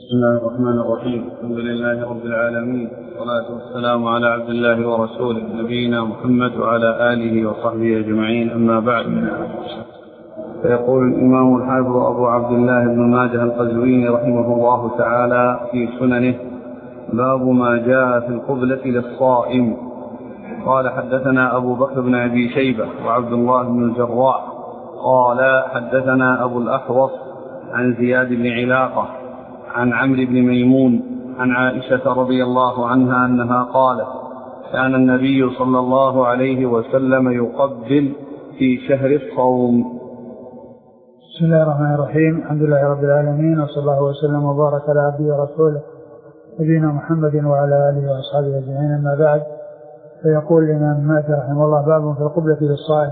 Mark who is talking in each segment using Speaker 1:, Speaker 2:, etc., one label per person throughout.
Speaker 1: بسم الله الرحمن الرحيم. الحمد لله رب العالمين، والصلاة والسلام على عبد الله ورسوله نبينا محمد وعلى آله وصحبه أجمعين، أما بعد. فيقول الإمام الحافظ أبو عبد الله بن ماجه القزويني رحمه الله تعالى في سننه: باب ما جاء في القبلة للصائم. قال: حدثنا أبو بكر بن أبي شيبة وعبد الله بن الجراح قال: حدثنا أبو الأحوص عن زياد بن علاقة عن عمرو بن ميمون عن عائشة رضي الله عنها أنها قالت: كان النبي صلى الله عليه وسلم يقبل في شهر الصوم.
Speaker 2: بسم الله الرحمن الرحيم. الحمد لله رب العالمين، وصلى الله وسلم وبارك على عبده ورسوله نبينا محمد وعلى آله وأصحابه أجمعين، أما بعد. فيقول الإمام مالك رحمه الله: باب في القبلة للصائم.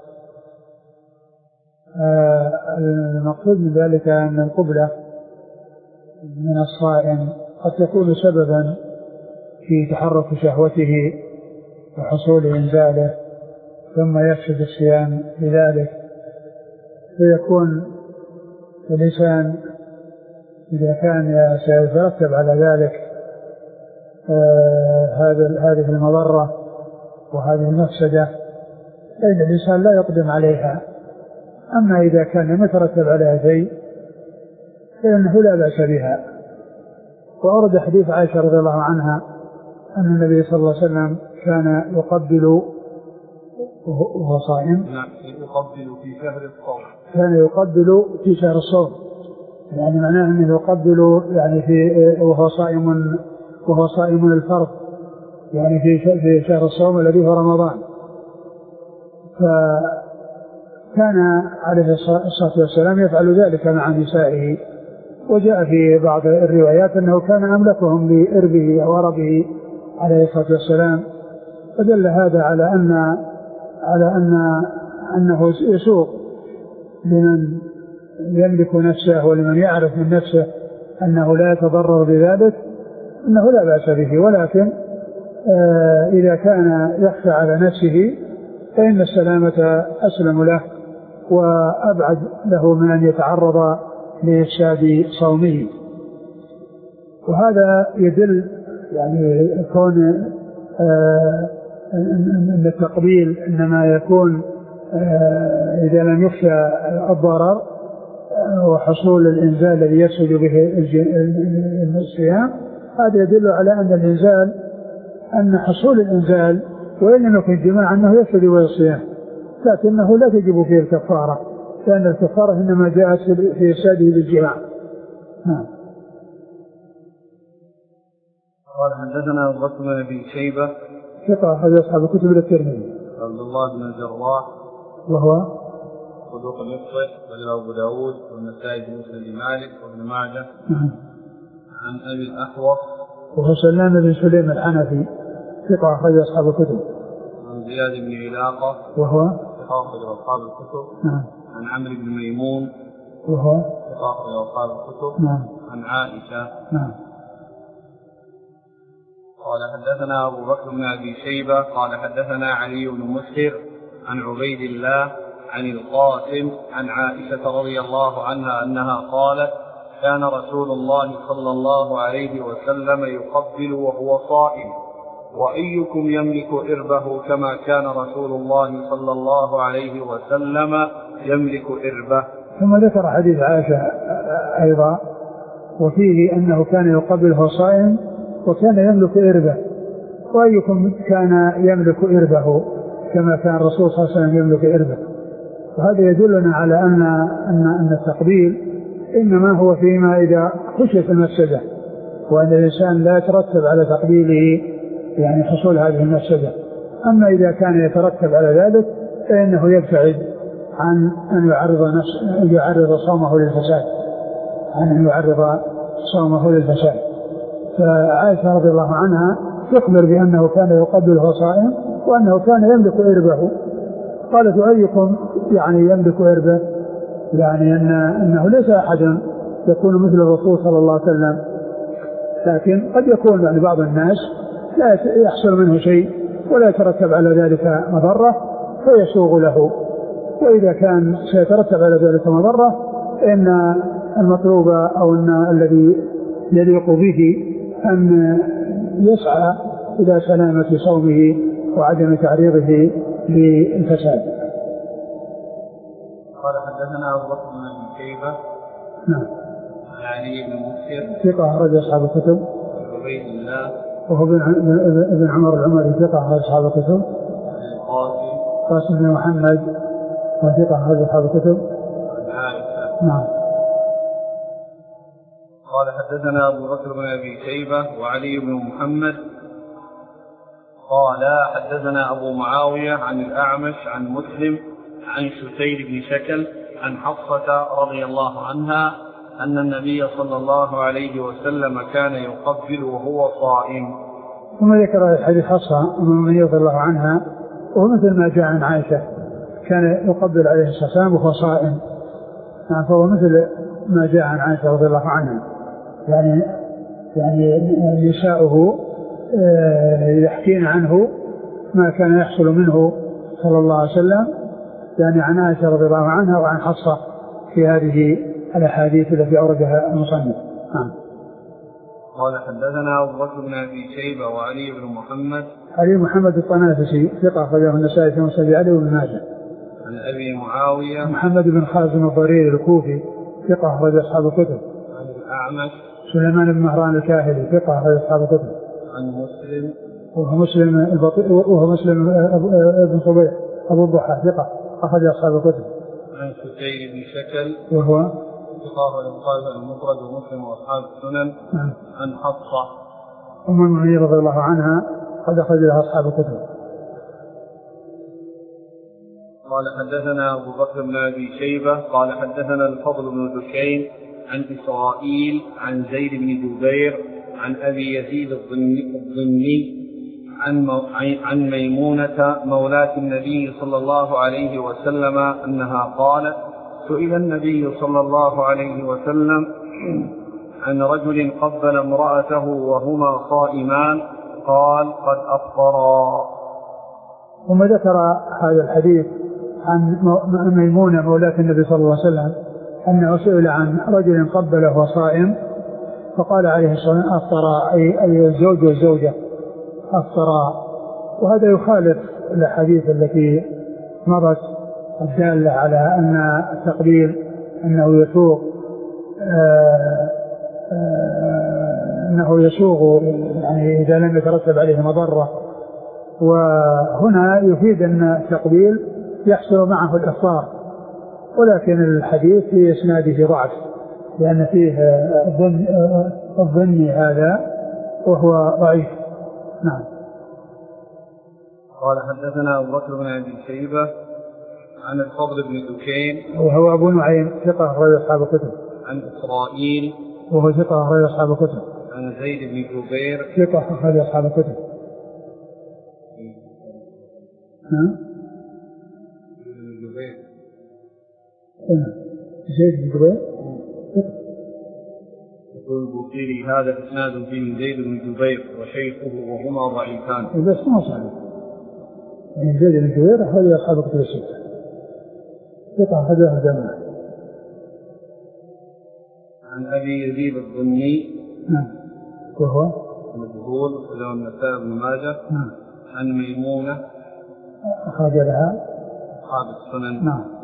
Speaker 2: المقصود من ذلك أن القبلة من الصائم قد تكون سببا في تحرك شهوته وحصول إنزاله، ثم يفسد الصيام لذلك، فيكون الإنسان إذا كان سيترتب على ذلك هذه المضرة وهذه المفسدة، فإن الإنسان لا يقدم عليها. أما إذا كان لم يترتب عليها شيء فإنه لا بأس بها. وأورد حديث عائشة رضي الله عنها أن النبي صلى الله عليه وسلم كان يقبل وهو صائم.
Speaker 1: يقبل في شهر الصوم.
Speaker 2: كان يقبل في شهر الصوم، يعني معناه أنه يقبل يعني وهو صائم الفرض، يعني في شهر الصوم الذي هو رمضان. فكان عليه الصلاة والسلام يفعل ذلك مع نسائه، وجاء في بعض الروايات أنه كان أملكهم لإربه أو أربه عليه الصلاة والسلام. فدل هذا على أنه يسوق لمن يملك نفسه ولمن يعرف من نفسه أنه لا يتضرر بذلك، أنه لا بأس به. ولكن إذا كان يخشى على نفسه فإن السلامة أسلم له وأبعد له من أن يتعرض لإفساد صومه. وهذا يدل يعني كون أن التقبيل إنما يكون إذا لم يخشى الضرر وحصول الإنزال الذي يفسد به الصيام. هذا يدل على أن الإنزال، أن حصول الإنزال وإن لم يكن جماع أنه يفسد به الصيام، لكنه لا تجب فيه الكفارة، لأن الكفارة إنما جاءت في إفساده بالجماع.
Speaker 1: قال: حدثنا أبو بكر بن أبي شيبة
Speaker 2: ثقة أخرج أصحاب الكتب إلا الترمذي.
Speaker 1: عبد الله بن الجراح
Speaker 2: وهو
Speaker 1: صدوق يخطئ، وله أبو داود والنسائي في مسند مالك وابن ماجه. عن أبي الأحوص
Speaker 2: وهو سلام بن سليم الحنفي ثقة أخرج أصحاب الكتب.
Speaker 1: عن زياد بن علاقة
Speaker 2: وهو
Speaker 1: ثقة أخرج أصحاب الكتب. عن عمرو بن ميمون
Speaker 2: وهو
Speaker 1: ثقة أخرج أصحاب الكتب. عن عائشة. قال: حدثنا أبو بكر بن أبي شيبة قال: حدثنا علي بن مسهر عن عبيد الله عن القاسم عن عائشة رضي الله عنها أنها قالت: كان رسول الله صلى الله عليه وسلم يقبل وهو صائم، وأيكم يملك إربه كما كان رسول الله صلى الله عليه وسلم يملك إربه.
Speaker 2: ثم ذكر حديث عائشة أيضا، وفيه أنه كان يقبل وهو صائم وكان يملك إربه، وأيكم كان يملك إربه كما كان الرسول صلى الله عليه وسلم يملك إربه. وهذا يدلنا على أن التقبيل إنما هو فيما إذا خشيت المفسدة، وأن الإنسان لا يترتب على تقبيله يعني حصول هذه المفسدة. أما إذا كان يترتب على ذلك فإنه يبتعد عن أن يعرض صومه للفساد، فعائشة رضي الله عنها تخبر بأنه كان يقبل وهو صائم وأنه كان يملك إربه. قالت: أيكم يعني يملك إربه، يعني أنه ليس أحد يكون مثل الرسول صلى الله عليه وسلم، لكن قد يكون يعني بعض الناس لا يحصل منه شيء ولا يترتب على ذلك مضرة فيسوغ له، وإذا كان سيترتب على ذلك مضرة فإن المطلوب أو أن الذي يليق به أن يسعى إلى سلامة صومه وعدم تعريضه للفساد.
Speaker 1: قال حدثنا أبو بكر بن أبي شيبة
Speaker 2: نعم
Speaker 1: علي بن مسلم
Speaker 2: ثقة أخرج أصحاب الكتب.
Speaker 1: عبيد الله
Speaker 2: وهو ابن عمر العمري ثقة أخرج أصحاب الكتب. قاسم بن محمد وثقة أخرج أصحاب الكتب. نعم.
Speaker 1: قال حدثنا أبو بكر بن أبي شيبة وعلي بن محمد قال حدثنا أبو معاوية عن الأعمش عن مسلم عن شتير بن شكل عن حفصة رضي الله عنها أن النبي صلى الله عليه وسلم كان يقبل وهو صائم.
Speaker 2: ثم ذكر الحديث حفصة رضي الله عنها وهو مثل ما جاء عن عائشة كان يقبل عليه الصلاة والسلام وهو صائم. فهو مثل ما جاء عن عائشة رضي الله عنها يعني نساؤه يحكين عنه ما كان يحصل منه صلى الله عليه وسلم يعني عن عائشة رضي الله عنها وعن حفصة في هذه الأحاديث التي أوردها المصنف.
Speaker 1: قال حدثنا أبو بكر بن أبي شيبة وعلي بن محمد.
Speaker 2: علي محمد الطنافسي ثقة أخرجه النسائي في مسند علي بن ماجه.
Speaker 1: عن أبي معاوية
Speaker 2: محمد بن خازم الضريري الكوفي ثقة أخرج أصحاب الكتب.
Speaker 1: عن الأعمش
Speaker 2: سليمان بن مهران الكاهلي ثقة أخرج أصحاب الكتب.
Speaker 1: عن مسلم
Speaker 2: وهو مسلم ابن صبيح أبو الضحى ثقة أخرج أصحاب الكتب.
Speaker 1: عن شتير بن شكل
Speaker 2: وهو
Speaker 1: ثقة البخاري المفرد ومسلم وأصحاب السنن. عن حفصة
Speaker 2: أم المؤمنين رضي الله عنها قد أخرج لها أصحاب الكتب.
Speaker 1: قال حدثنا أبو بكر بن أبي شيبة قال حدثنا الفضل بن دكين عن إسرائيل عن زيد بن جبير عن أبي يزيد الضمني عن ميمونة مولاة النبي صلى الله عليه وسلم أنها قالت سئل النبي صلى الله عليه وسلم عن رجل قبل امرأته وهما صائمان قال قد أفطرا.
Speaker 2: ثم ذكر هذا الحديث عن ميمونة مولاة النبي صلى الله عليه وسلم أنه سئل عن رجل قبله وصائم فقال عليه الصلاة والسلام أفطرا أي الزوج والزوجة أفطرا. وهذا يخالف الأحاديث التي مرت الدالة على أن التقبيل أنه يسوغ يعني إذا لم يترتب عليه مضرة. وهنا يفيد أن التقبيل يحصل معه الإفطار ولكن الحديث في إسناده ضعف لأن فيه الظني هذا وهو ضعيف. نعم.
Speaker 1: قال حدثنا أبو بكر بن أبي شيبة عن الفضل بن دكين
Speaker 2: وهو أبو نعيم ثقة أخرج أصحاب الكتب.
Speaker 1: عن إسرائيل
Speaker 2: وهو ثقة أخرج أصحاب الكتب.
Speaker 1: عن زيد بن جبير
Speaker 2: ثقة أخرج أصحاب الكتب. زيد بن جبير
Speaker 1: يقول البوصيري هذا إسناد فيه زيد بن جبير وشيخه وهما ضعيفان.
Speaker 2: بس ما صحيح يعني زيد بن جبير أخرج أصحاب الكتب الستة ثقة أخرجها جماعة.
Speaker 1: عن أبي يزيد الضمني
Speaker 2: وهو
Speaker 1: مجهول له النسائي بن ماجه. عن ميمونة
Speaker 2: أخرج لها
Speaker 1: أصحاب السنن.
Speaker 2: نعم.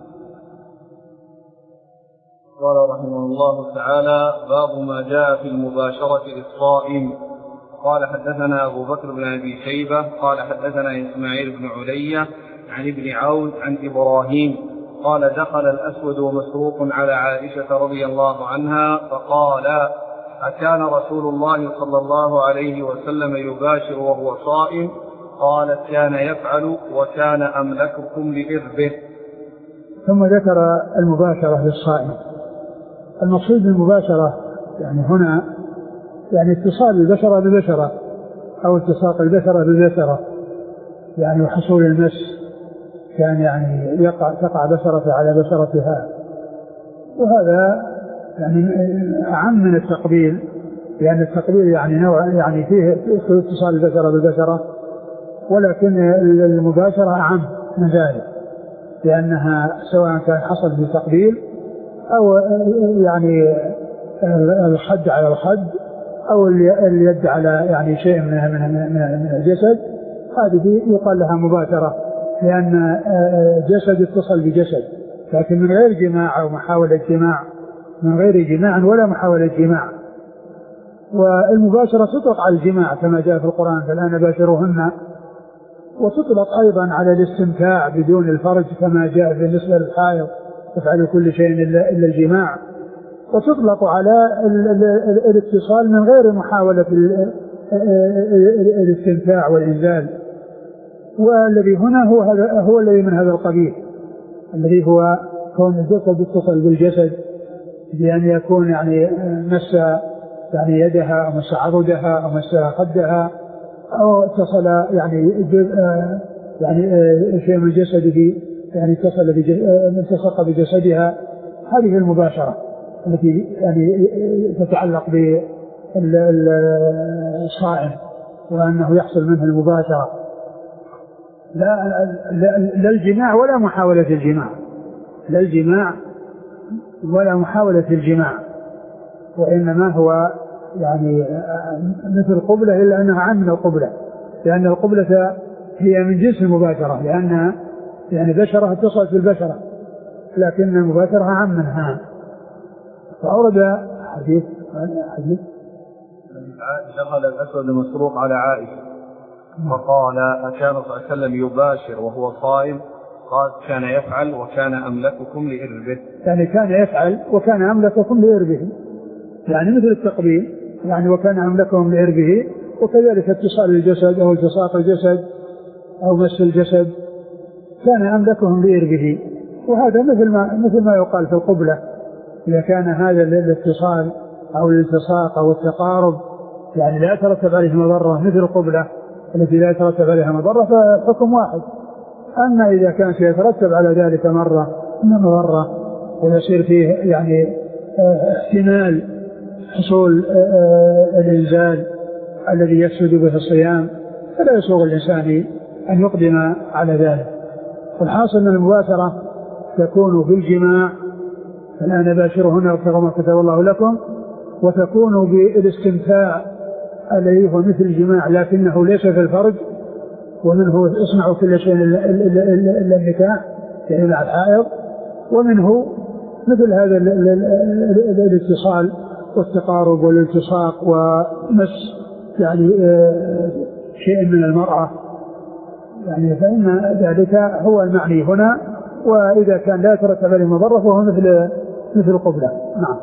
Speaker 1: قال رحمه الله تعالى باب ما جاء في المباشرة للصائم. قال حدثنا أبو بكر بن أبي شيبة قال حدثنا إسماعيل بن علية عن ابن عون عن إبراهيم قال دخل الأسود ومسروق على عائشة رضي الله عنها فقال أكان رسول الله صلى الله عليه وسلم يباشر وهو صائم؟ قالت كان يفعل وكان أملككم لإربه.
Speaker 2: ثم ذكر المباشرة للصائم. المقصود بالمباشرة يعني هنا يعني اتصال البشرة ببشرة أو التصاق البشرة ببشرة يعني وحصول المس كان يعني تقع بشرة على بشرتها وهذا يعني أعم من التقبيل لأن التقبيل يعني نوع يعني فيه اتصال البشرة بالبشرة ولكن المباشرة أعم من ذلك لأنها سواء كان حصل بتقبيل أو يعني الخد على الخد أو اليد على يعني شيء من الجسد، هذه يقال لها مباشرة، لأن جسد اتصل بجسد، لكن من غير جماع أو محاولة جماع، من غير جماع ولا محاولة جماع. والمباشرة تطلق على الجماع كما جاء في القرآن فالآن باشروهن، وتطلق أيضا على الاستمتاع بدون الفرج كما جاء بالنسبة للحائض تفعل كل شيء إلا الجماع، وتطلق على الاتصال من غير محاولة الاستمتاع والإنزال. والذي هنا هو الذي من هذا القبيل، الذي هو كون الجسد يتصل بالجسد بأن يكون يعني مس يعني يدها أو مس عضدها أو مس خدها أو اتصل يعني شيء من جسده يعني التصق بجسدها. هذه المباشرة التي يعني تتعلق بالصائم وأنه يحصل منه المباشرة، لا الجماع ولا محاولة الجماع، لا الجماع ولا محاولة الجماع، وإنما هو يعني مثل القبلة إلا أنها عام من القبلة، لأن القبلة هي من جنس المباشرة، لأنها يعني بشرة اتصلت بالبشرة، لكن المباشرة عام منها. فأورد حديث
Speaker 1: دخل الأسود المسروق على عائشة فقال أكان صلى الله عليه وسلم يباشر وهو صائم؟ قال كان يفعل وكان أملككم لإربه.
Speaker 2: يعني كان يفعل وكان أملككم لإربه، يعني مثل التقبيل يعني وكان أملكهم لإربه، وكذلك اتصال الجسد أو التصاق الجسد أو مس الجسد كان أملكهم لإربه. وهذا مثل ما يقال في القبلة، إذا كان هذا الاتصال أو الالتصاق أو التقارب يعني لا يترتب عليه مضرة مثل القبلة التي لا يترتب عليها مضرة فحكم واحد. أما إذا كان سيترتب على ذلك مضرة ويصير فيه يعني احتمال حصول الإنزال الذي يفسد به الصيام فلا يسوغ الإنسان أن يقدم على ذلك. والحاصل أن المباشرة تكون بالجماع، فالآن باشرهن وابتغوا ما كتب الله لكم، وتكون بالاستمتاع الذي هو مثل الجماع لكنه ليس في الفرج، ومنه اصنعوا كل شيء إلا النكاح يعني مع الحائض، ومنه مثل هذا الاتصال والتقارب والالتصاق ومس يعني شيء من المرأة، يعني فإن ذلك هو المعني هنا. وإذا كان لا يترتب عليه مضرة فهو مثل القبلة. نعم.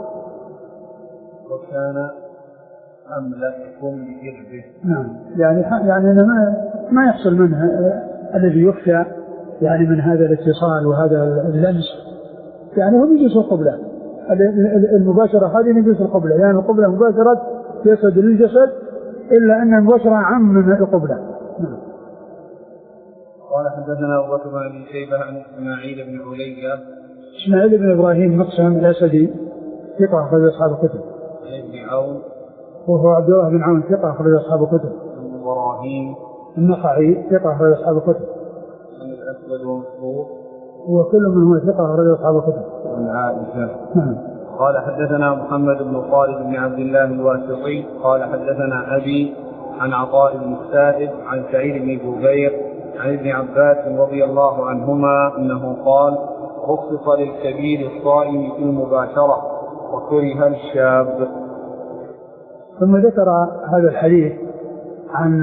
Speaker 1: وكان أملككم بإربه.
Speaker 2: نعم، يعني ما يحصل منه الذي يخشى يعني من هذا الاتصال وهذا اللمس، يعني هو من جنس القبلة. المباشرة هذه من جنس القبلة، لأن يعني القبلة مباشرة جسد للجسد، إلا أن المباشرة عام من القبلة. نعم.
Speaker 1: قال حدثنا أبو بكر بن شيبة عن إسماعيل بن عليا.
Speaker 2: إسماعيل بن إبراهيم مقسم الأسدي ثقة أخرج أصحاب الكتب.
Speaker 1: بن عون
Speaker 2: وهو عبد الله بن عون ثقة أخرج أصحاب الكتب.
Speaker 1: إبراهيم
Speaker 2: النخعي ثقة أخرج أصحاب الكتب.
Speaker 1: الأسود ومسروق
Speaker 2: وكل منهم ثقة أخرج أصحاب الكتب.
Speaker 1: عن عائشة. قال حدثنا محمد بن خالد بن عبد الله الواسطي قال حدثنا أبي عن عطاء بن السائب عن سعيد بن جبير عن ابن عباس رضي الله عنهما أنه قال رخص للكبير الصائم في المباشرة وكره الشاب.
Speaker 2: ثم ذكر هذا الحديث عن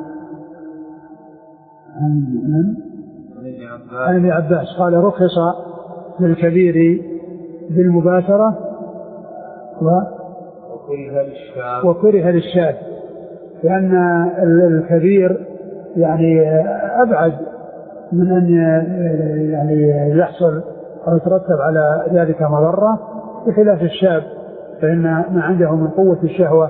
Speaker 2: ابن عباس قال رخص للكبير بالمباشرة وكره للشاب، لأن الكبير يعني أبعد من أن يعني يحصل أو يترتب على ذلك مضرة، بخلاف الشاب فإن ما عنده من قوة الشهوة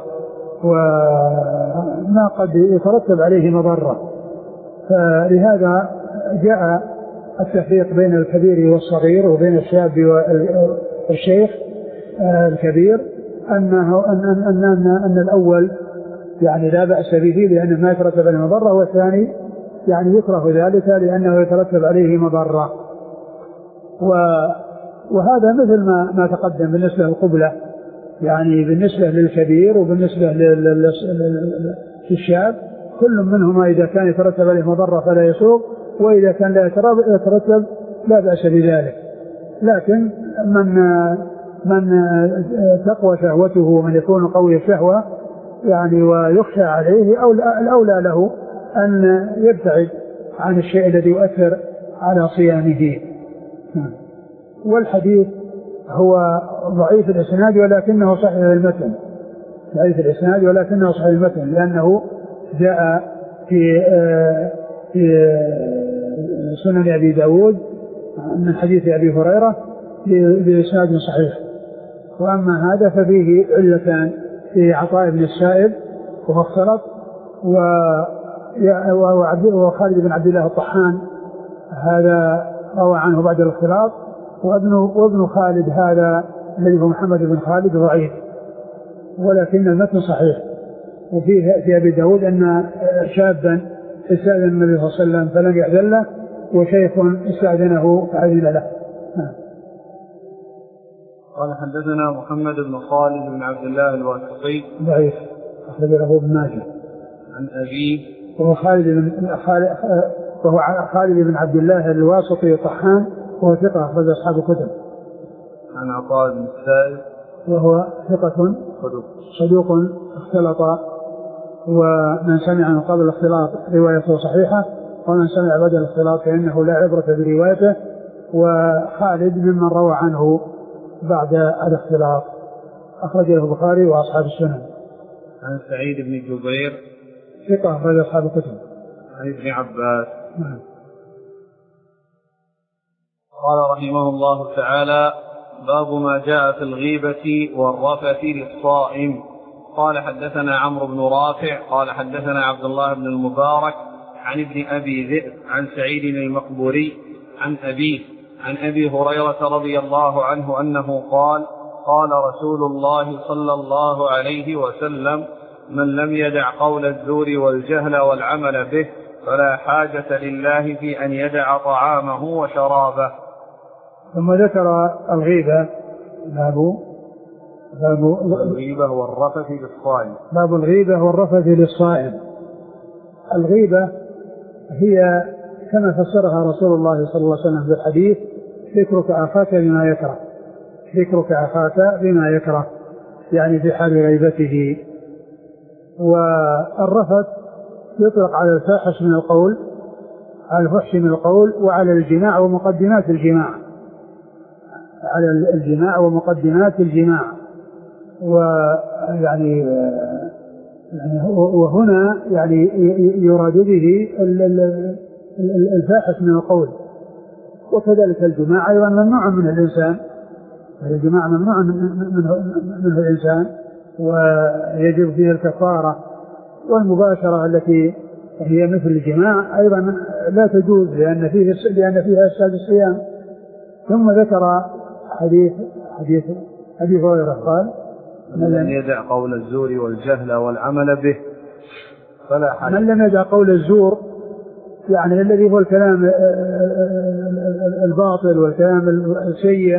Speaker 2: وما قد يترتب عليه مضرة. فلهذا جاء التفريق بين الكبير والصغير وبين الشاب والشيخ الكبير، أن الأول يعني لا بأس به لأنه ما يترتب عليه مضرة، والثاني يعني يكره ذلك لأنه يترتب عليه مضرة. وهذا مثل ما تقدم بالنسبة للقبلة، يعني بالنسبة للكبير وبالنسبة للشاب كل منهما إذا كان يترتب عليه مضرة فلا يسوق، وإذا كان لا يترتب لا بأس بذلك. لكن من تقوى شهوته ومن يكون قوي الشهوة يعني ويخشى عليه الأولى له أن يبتعد عن الشيء الذي يؤثر على صيامه. والحديث هو ضعيف الإسناد ولكنه صحيح المتن، ضعيف الإسناد ولكنه صحيح المتن، لأنه جاء في سنن أبي داود من حديث أبي هريرة بإسناد صحيح. وأما هذا ففيه علتان، في عطاء بن السائب وهو اختلط، وخالد بن عبد الله الطحان هذا روى عنه بعد الاختلاط، وابن خالد هذا الذي هو محمد بن خالد ضعيف، ولكن المتن صحيح. وفيه في أبي داود أن شابا استأذن النبي صلى الله عليه وسلم فلم يأذن له، وشيخ استأذنه فأذن له.
Speaker 1: قال حدثنا محمد بن خالد بن عبد الله الواسطي
Speaker 2: ضعيف أخرج له ابن ماجه
Speaker 1: عن أبيه
Speaker 2: وهو خالد بن عبد الله الواسطي الطحان وهو ثقة أخرج أصحاب الكتب.
Speaker 1: عن عطاء بن السائب
Speaker 2: وهو ثقة صدوق اختلط، ومن سمع من قبل الاختلاط روايته صحيحة، ومن سمع بعد الاختلاط فإنه لا عبرة بروايته. وخالد ممن روى عنه بعد الاختلاط، أخرج له البخاري وأصحاب السنن.
Speaker 1: عن سعيد بن جبير
Speaker 2: ثقة أخرج أصحاب الكتب.
Speaker 1: عن ابن عباس. قال رحمه الله تعالى: باب ما جاء في الغيبة والرفث للصائم. قال حدثنا عمرو بن رافع قال حدثنا عبد الله بن المبارك عن ابن أبي ذئب عن سعيد المقبوري عن أبيه عن أبي هريرة رضي الله عنه أنه قال: قال رسول الله صلى الله عليه وسلم: من لم يدع قول الزور والجهل والعمل به فلا حاجة لله في أن يدع طعامه وشرابه.
Speaker 2: ثم ذكر الغيبة، باب
Speaker 1: الغيبة والرفث للصائم.
Speaker 2: باب الغيبة والرفث للصائم. الغيبة هي كما فسرها رسول الله صلى الله عليه وسلم في الحديث: ذكرك أخاك بما يكره، ذكرك أخاك بما يكره، يعني في حال غيبته. والرفث يطلق على الفاحش من القول، على الفحش من القول، وعلى الجماع ومقدمات الجماع، على الجماع ومقدمات الجماع. ويعني وهنا يعني يراد به الفاحش من القول. وكذلك الجماع أيضا ممنوع من الإنسان، الجماع ممنوع منه الإنسان ويجب فيه الكفارة. والمباشرة التي هي مثل الجماع أيضا لا تجوز لأن فيها إفساد الصيام. ثم ذكر حديث أبي هريرة قال:
Speaker 1: من لم يدع قول الزور والجهل والعمل به فلا حاجة.
Speaker 2: من لم يدع قول الزور يعني الذي هو الكلام الباطل والكلام السيء،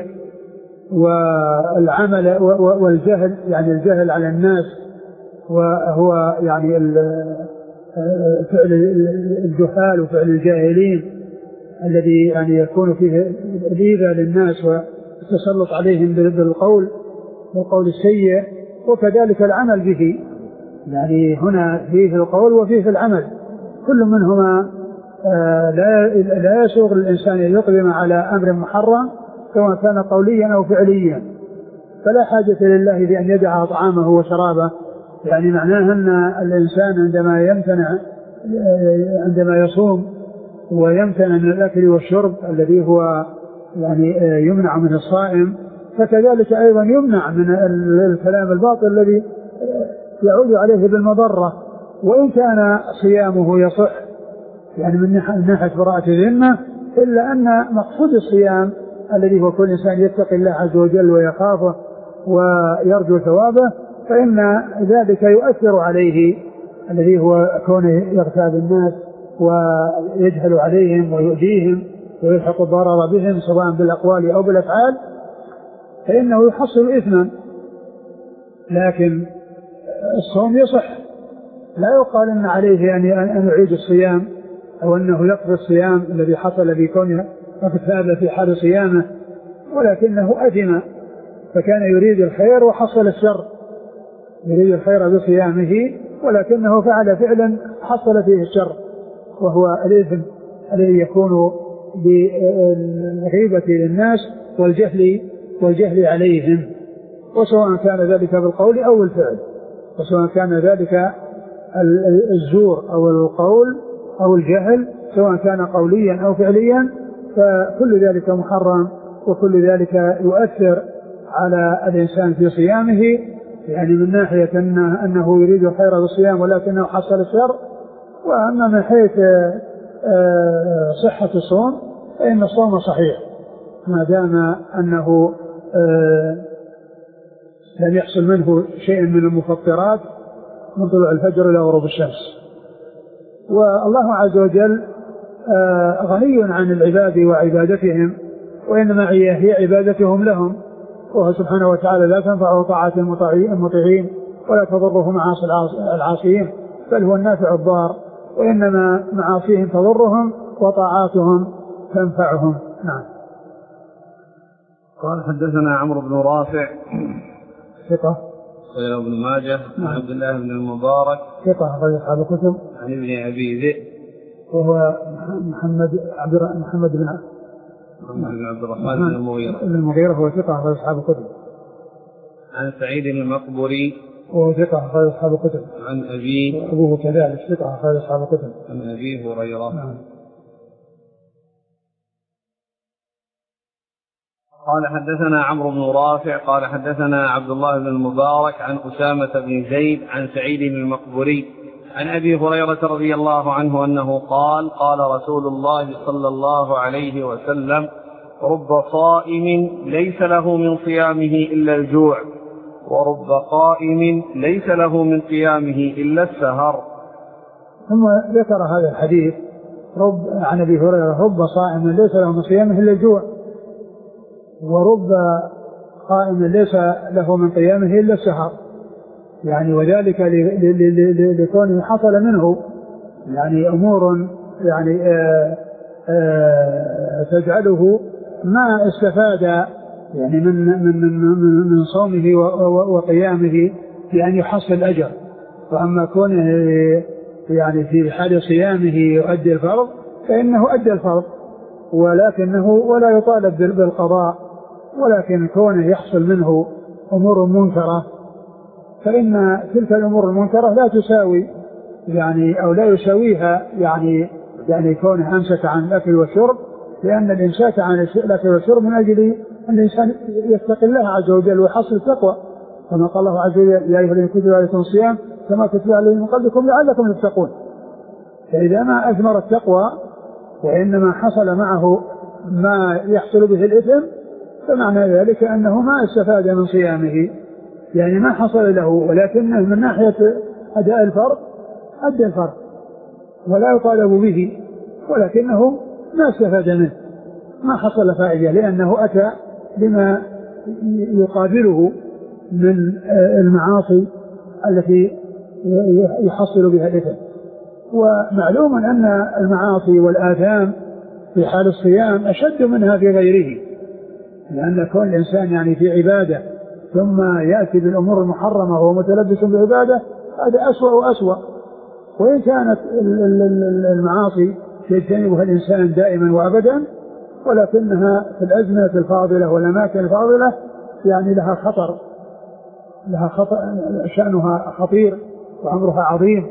Speaker 2: والعمل والجهل يعني الجهل على الناس، وهو يعني فعل الجهال وفعل الجاهلين الذي يعني يكون فيه الإيذاء للناس والتسلط عليهم بالقول السيء، وكذلك العمل به. يعني هنا فيه في القول وفيه في العمل، كل منهما لا يسوغ للإنسان أن يقدم على أمر محرم سواء كان قوليا أو فعليا. فلا حاجة لله بأن يدع طعامه وشرابه، يعني معناه أن الإنسان عندما يصوم ويمتنع من الأكل والشرب الذي هو يعني يمنع من الصائم، فكذلك أيضا يمنع من الكلام الباطل الذي يعود عليه بالمضرة، وإن كان صيامه يصح يعني من ناحية براءة الذمة، إلا أن مقصود الصيام الذي هو كل إنسان يتقي الله عز وجل ويخافه ويرجو ثوابه، فإن ذلك يؤثر عليه الذي هو كونه يغتاب الناس ويجهل عليهم ويؤذيهم ويلحق الضرر بهم سواء بالأقوال أو بالأفعال، فإنه يحصل إثما لكن الصوم يصح، لا يقال أن عليه يعني أن يعيد الصيام أو أنه يقضي الصيام الذي حصل بكونه فقد في حال صيامه، ولكنه أثم فكان يريد الخير وحصل الشر، يريد الخير بصيامه ولكنه فعل فعلا حصل فيه الشر، وهو الإثم الذي يكون بالغيبة للناس والجهل عليهم، وسواء كان ذلك بالقول أو بالفعل، وسواء كان ذلك الزور أو القول أو الجهل، سواء كان قوليا أو فعليا، فكل ذلك محرم، وكل ذلك يؤثر على الإنسان في صيامه، يعني من ناحية أنه يريد الخير بالصيام ولكنه حصل الشر. وأما من حيث صحة الصوم فإن الصوم صحيح ما دام أنه لم يحصل منه شيء من المفطرات من طلوع الفجر إلى غروب الشمس. والله عز وجل غني عن العباد وعبادتهم، وإنما هي عبادتهم لهم، وهو سبحانه وتعالى لا تنفع طاعة المطيعين ولا تضره معاصي العاصين، بل هو النافع الضار، وإنما معاصيهم تضرهم وطاعاتهم تنفعهم. نعم.
Speaker 1: قال حدثنا عمرو بن رافع
Speaker 2: ثقة
Speaker 1: غير ابن ماجه عن عبد الله بن المبارك
Speaker 2: ثقة غير أصحاب الكتب
Speaker 1: عن ابن أبي ذئب
Speaker 2: وهو محمد بن
Speaker 1: عبد الرحمن بن
Speaker 2: المغيرة هو ثقة غير أصحاب الكتب.
Speaker 1: عن سعيد المقبري
Speaker 2: وهو ثقة غير أصحاب الكتب.
Speaker 1: عن
Speaker 2: أبوه كذلك ثقة غير أصحاب الكتب.
Speaker 1: عن أبي هريرة.
Speaker 2: نعم.
Speaker 1: قال حدثنا عمرو بن رافع قال حدثنا عبد الله بن المبارك عن أسامة بن زيد عن سعيد المقبري عن أبي هريرة رضي الله عنه أنه قال قال رسول الله صلى الله عليه وسلم رب صائم ليس له من صيامه إلا الجوع ورب قائم ليس له من قيامه إلا السهر.
Speaker 2: ثم ذكر هذا الحديث عن أبي هريرة رب صائم ليس له من صيامه إلا الجوع ورب قائم ليس له من قيامه إلا السهر، يعني وذلك لكونه حصل منه يعني أمور يعني تجعله ما استفاد يعني من صومه وقيامه بأن يحصل الأجر. وأما كونه يعني في حال صيامه يؤدي الفرض فإنه أدى الفرض، ولكنه ولا يطالب بالقضاء، ولكن كونه يحصل منه أمور منكرة فإن تلك الأمور المنكرة لا تساوي يعني أو لا يساويها يعني كونه أمسك عن الأكل والشرب، لأن الإمساك عن الأكل والشرب من أجل أن الإنسان يتقي الله عز وجل ويحصل التقوى، كما قال الله عز وجل يا أيها الذين كتب عليكم الصيام كما كتب عليكم من قبلكم لعلكم تتقون. فإذا ما أثمر التقوى وإنما حصل معه ما يحصل به الإثم فمعنى ذلك أنه ما استفاد من صيامه، يعني ما حصل له، ولكنه من ناحية أداء الفرض أدى الفرض ولا يطالب به، ولكنه ما استفاد منه، ما حصل فائدة، لأنه أتى بما يقابله من المعاصي التي يحصل بها الإثم. ومعلوم أن المعاصي والآثام في حال الصيام أشد منها في غيره، لأن كل الإنسان يعني في عبادة ثم يأتي بالأمور المحرمة وهو متلبس بعبادة هذا أسوأ وأسوأ. وإن كانت المعاصي يجتنبها الإنسان دائما وأبدا، ولكنها في الأزمنة الفاضلة والأماكن الفاضلة يعني لها خطر شأنها خطير وأمرها عظيم.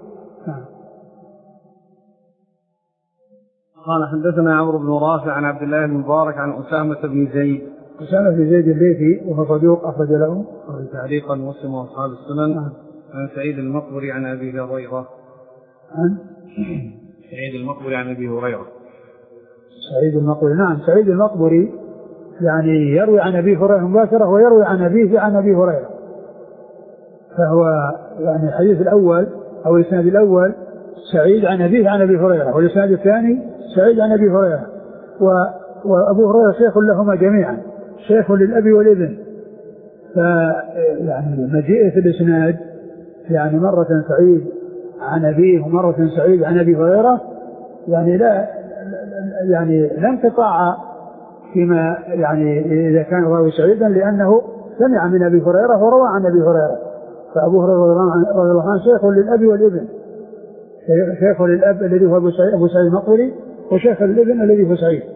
Speaker 1: قال حدثنا عمرو بن رافع عن عبد الله بن المبارك عن أسامة بن زيد.
Speaker 2: أسامة بن زيد الليثي وهو صدوق أخرج له
Speaker 1: تعليقا مسلم وأصحاب السنن. عن سعيد المقبري عن أبي هريرة.
Speaker 2: عن
Speaker 1: سعيد المقبري عن أبي هريرة.
Speaker 2: سعيد المقبري نعم. سعيد المقبري يعني يروي عن أبي هريرة مباشرة ويروي عن أبيه عن أبي هريرة، فهو يعني الحديث الأول أو الإسناد الأول سعيد عن أبيه عن أبي هريرة، والإسناد الثاني سعيد عن أبي هريرة. وأبو هريرة شيخ لهما جميعا، شيخ للأبي والابن، يعني مجيء في الإسناد يعني مرة سعيد عن أبيه ومرة سعيد عن أبي هريرة يعني لا انقطاع فيما يعني إذا كان راوي سعيدا لأنه سمع من أبي هريرة وروى عن أبي هريرة. فأبو هريرة رضي الله عنه شيخ للأب والابن، شيخ للأب الذي هو أبو سعيد المقبري، وشيخ للابن الذي هو سعيد.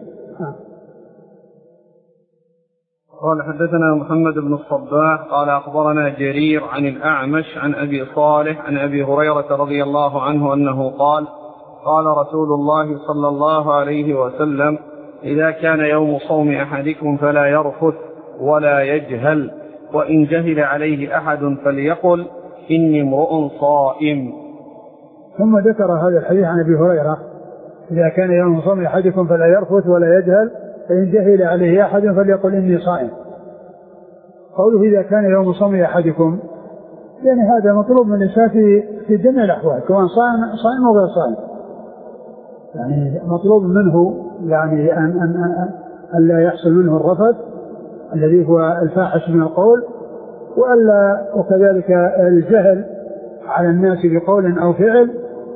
Speaker 1: قال حدثنا محمد بن الصباح قال أخبرنا جرير عن الأعمش عن أبي صالح عن أبي هريرة رضي الله عنه أنه قال قال رسول الله صلى الله عليه وسلم إذا كان يوم صوم أحدكم فلا يرفث ولا يجهل، وإن جهل عليه أحد فليقل إني امرؤ صائم.
Speaker 2: ثم ذكر هذا الحديث عن أبي هريرة إذا كان يوم صوم أحدكم فلا يرفث ولا يجهل، فإن جهل عليه أحد فليقل إني صائم. قوله إذا كان يوم صوم أحدكم يعني هذا مطلوب من الإنسان في جميع الأحوال سواء صائم أو غير صائم، يعني مطلوب منه يعني أن لا يحصل منه الرفث الذي هو الفاحش من القول، وكذلك الجهل على الناس بقول أو فعل،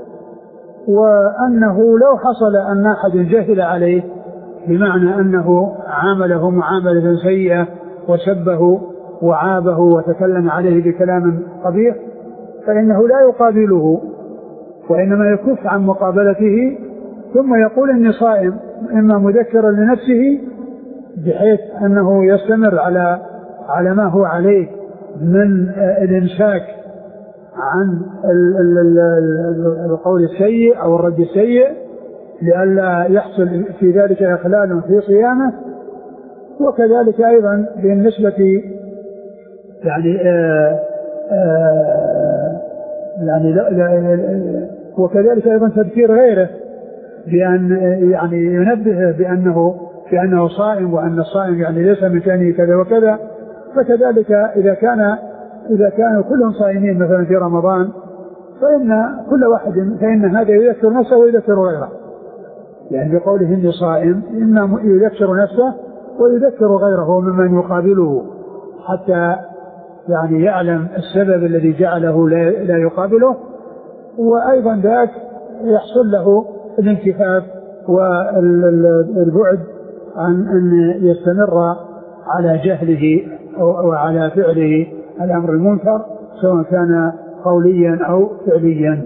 Speaker 2: وأنه لو حصل أن أحد جهل عليه بمعنى أنه عامله معاملة سيئة وسبه وعابه وتكلم عليه بكلام قبيح فإنه لا يقابله وإنما يكف عن مقابلته ثم يقول إني صائم، إما مذكرا لنفسه بحيث أنه يستمر على ما هو عليه من الإمساك عن القول السيء أو الرد السيء لئلا يحصل في ذلك إخلال في صيامه، وكذلك أيضا بالنسبة وكذلك أيضا تذكير غيره بأن يعني ينبه بأنه صائم وأن الصائم يعني ليس من شأنه كذا وكذا. فكذلك إذا كانوا كلهم صائمين مثلا في رمضان فإن هذا يذكر نفسه ويذكر غيره، يعني بقوله إني صائم إما يذكر نفسه ويذكر غيره ممن يقابله حتى يعني يعلم السبب الذي جعله لا يقابله، وأيضا ذاك يحصل له الانكفاف والبعد عن أن يستمر على جهله أو على فعله الأمر المنكر سواء كان قوليا أو فعليا.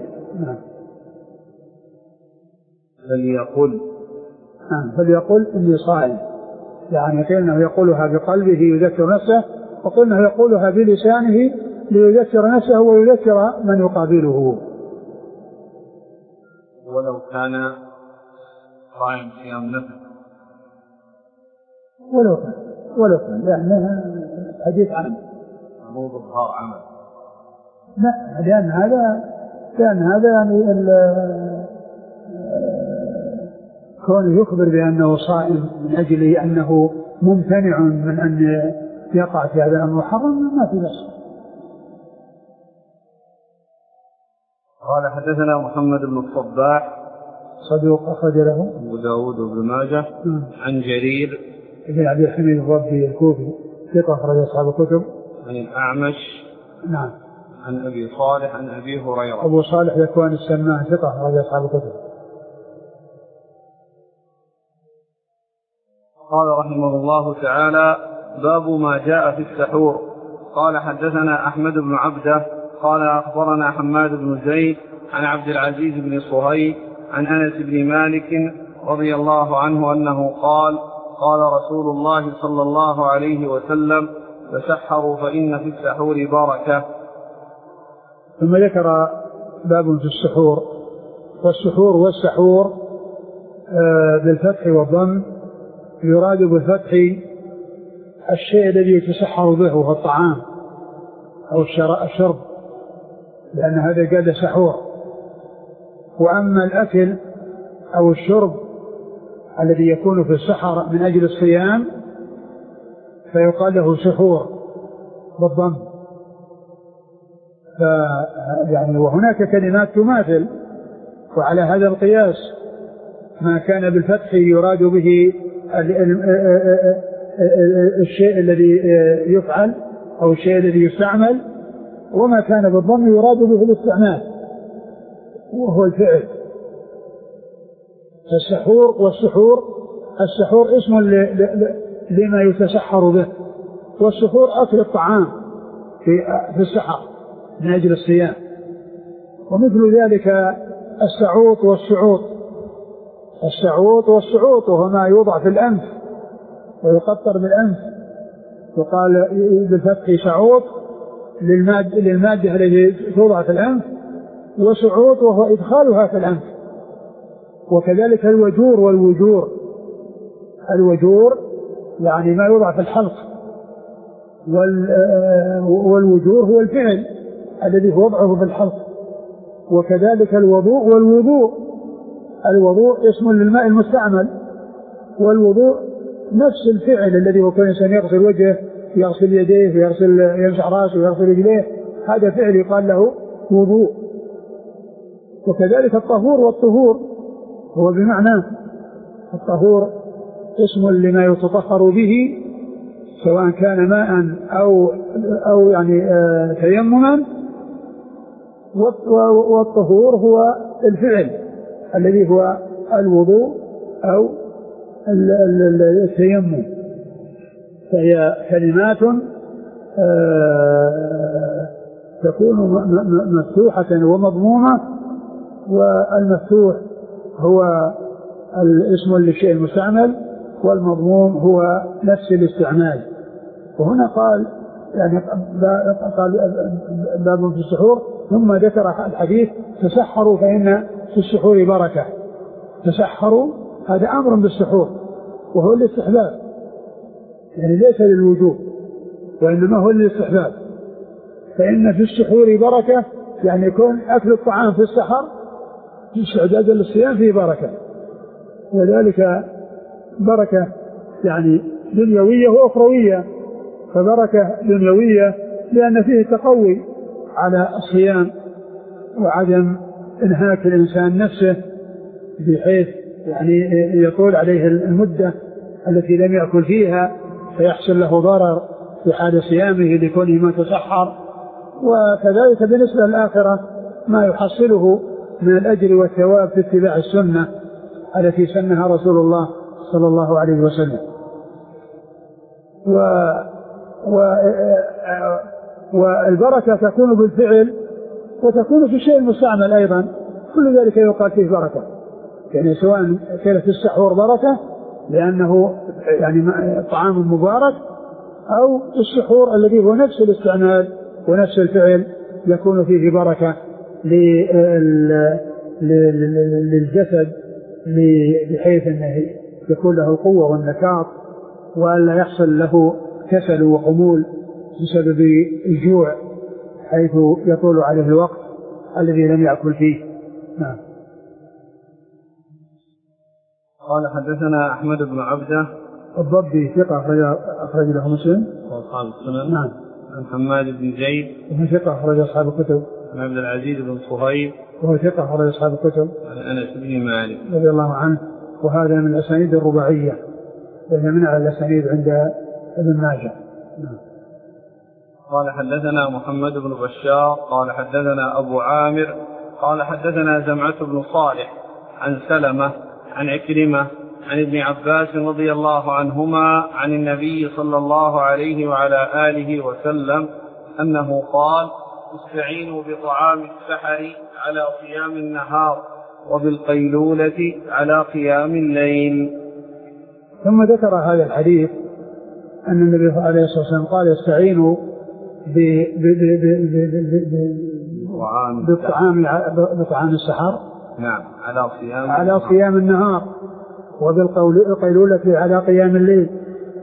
Speaker 2: فليقل إني صائم، يعني كأنه يقولها بقلبه يذكر نفسه، وقلنا يقولها بلسانه ليذكر نفسه ويذكر من يقابله.
Speaker 1: ولو كان صائم صيام نفسه
Speaker 2: ولو كان لأنها حديث عنه
Speaker 1: مو بظهار عمل،
Speaker 2: لا، لأن هذا يعني كونه يخبر بأنه صائم من أجل أنه ممتنع من أن يقع في هذا الأمر محرم ما في بس.
Speaker 1: قال حدثنا محمد بن الصباح
Speaker 2: صدوق أخرج له
Speaker 1: أبو داود وابن ماجه عن جرير
Speaker 2: ابن عبد الحميد الضبي الكوفي ثقة أخرج أصحاب الكتب
Speaker 1: عن الأعمش
Speaker 2: نعم
Speaker 1: عن أبي صالح عن أبي هريرة.
Speaker 2: أبو صالح ذكوان السمان ثقة أخرج أصحاب الكتب.
Speaker 1: قال رحمه الله تعالى باب ما جاء في السحور. قال حدثنا أحمد بن عبده قال أخبرنا حماد بن زيد عن عبد العزيز بن صهيب عن أنس بن مالك رضي الله عنه أنه قال قال رسول الله صلى الله عليه وسلم تسحروا فإن في السحور بركة.
Speaker 2: ثم ذكر باب في السحور، والسحور والسحور بالفتح والضم، يراد بالفتح الشيء الذي يتسحر به هو الطعام أو الشرب، لأن هذا قال سحور. وأما الأكل أو الشرب الذي يكون في السحر من أجل الصيام فيقال له سحور بالضم. يعني وهناك كلمات تماثل، وعلى هذا القياس ما كان بالفتح يراد به الشيء الذي يفعل أو الشيء الذي يستعمل، وما كان بالضم يراد به الاستعمال وهو الفعل. السحور السحور اسم لما يتسحر به، والسحور أكل الطعام في السحر من أجل الصيام. ومثل ذلك السعوط والسعوط وهو ما يوضع في الأنف ويقطر بالأنف، وقال بالفتح سعوط للمادة التي توضع في الأنف، وسعوط وهو إدخالها في الأنف. وكذلك الوجور الوجور يعني ما يوضع في الحلق، والوجور هو الفعل الذي هو وضعه في الحلق. وكذلك الوضوء اسم للماء المستعمل، والوضوء نفس الفعل الذي هو كل إنسان يغسل وجهه، يغسل يديه، يمسح راسه ويغسل رجليه، هذا فعل يقال له وضوء. وكذلك الطهور والطهور هو بمعنى الطهور اسم لما يتطهر به، سواء كان ماء أو يعني تيمما. والطهور هو الفعل الذي هو الوضوء أو التيمم. فهي كلمات تكون مفتوحة ومضمومة، والمفتوح هو الاسم للشيء المستعمل، والمضموم هو نفس الاستعمال. وهنا قال باب في السحور، ثم ذكر الحديث تسحروا فإن في السحور بركة. تسحروا هذا أمر بالسحور وهو الاستحباب، يعني ليس للوجوب وإنما هو الاستحباب. فإن في السحور بركة يعني يكون أكل الطعام في السحر في استعداد للصيام فيه بركة، وذلك بركة يعني دنيوية وأخروية. فبركة دنيوية لأن فيه تقوي على الصيام وعدم انهاك الإنسان نفسه بحيث يعني يطول عليه المدة التي لم يأكل فيها فيحصل له ضرر في حال صيامه لكونه ما تسحر. وكذلك بالنسبة للآخرة ما يحصله من الأجر والثواب في اتباع السنة التي سنها رسول الله صلى الله عليه وسلم. والبركة تكون بالفعل وتكون في الشيء المستعمل أيضا، كل ذلك يقال فيه بركة. يعني سواء كانت السحور بركة لأنه يعني طعام مبارك، أو السحور الذي هو نفس الاستعمال ونفس الفعل يكون فيه بركة للجسد بحيث أنه يكون له قوة والنشاط، وألا يحصل له كسل وخمول بسبب الجوع حيث يطول عليه الوقت الذي لم يأكل فيه. نعم.
Speaker 1: قال حدثنا أحمد بن عبده
Speaker 2: الضبي ثقة أخرج له مسلم
Speaker 1: وأصحاب السنن.
Speaker 2: نعم.
Speaker 1: عن حماد بن زيد
Speaker 2: وهو ثقة أخرج أصحاب الكتب.
Speaker 1: عن عبد العزيز بن صهيب
Speaker 2: وهو ثقة أخرج أصحاب الكتب.
Speaker 1: عن أنس بن مالك
Speaker 2: رضي الله عنه. وهذا من الأسانيد الرباعية، وهي من على الأسانيد عند ابن ماجه. نعم.
Speaker 1: قال حدثنا محمد بن بشار قال حدثنا أبو عامر قال حدثنا زمعة بن صالح عن سلمة عن عكرمة عن ابن عباس رضي الله عنهما عن النبي صلى الله عليه وعلى آله وسلم أنه قال: استعينوا بطعام السحر على قيام النهار وبالقيلولة على قيام الليل.
Speaker 2: ثم ذكر هذا الحديث أن النبي عليه الصلاة والسلام قال: استعينوا بطعام السحر
Speaker 1: نعم
Speaker 2: على صيام النهار وبالقيلولة على قيام الليل.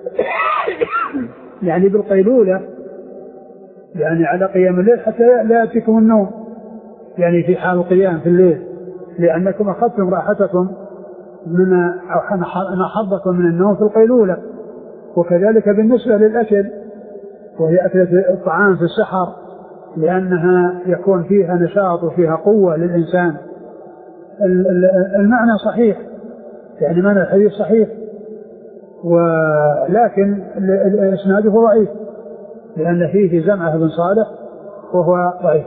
Speaker 2: يعني بالقيلولة يعني على قيام الليل حتى لا يأتيكم النوم، يعني في حال القيام في الليل، لأنكم أخذتم راحتكم أو حظكم من النوم في القيلولة. وكذلك بالنسبة للأكل، وهي أكلة الطعام في السحر، لأنها يكون فيها نشاط وفيها قوة للإنسان. المعنى صحيح، يعني معنى الحديث صحيح، ولكن إسناده ضعيف، لأن فيه زمعة بن صالح وهو ضعيف.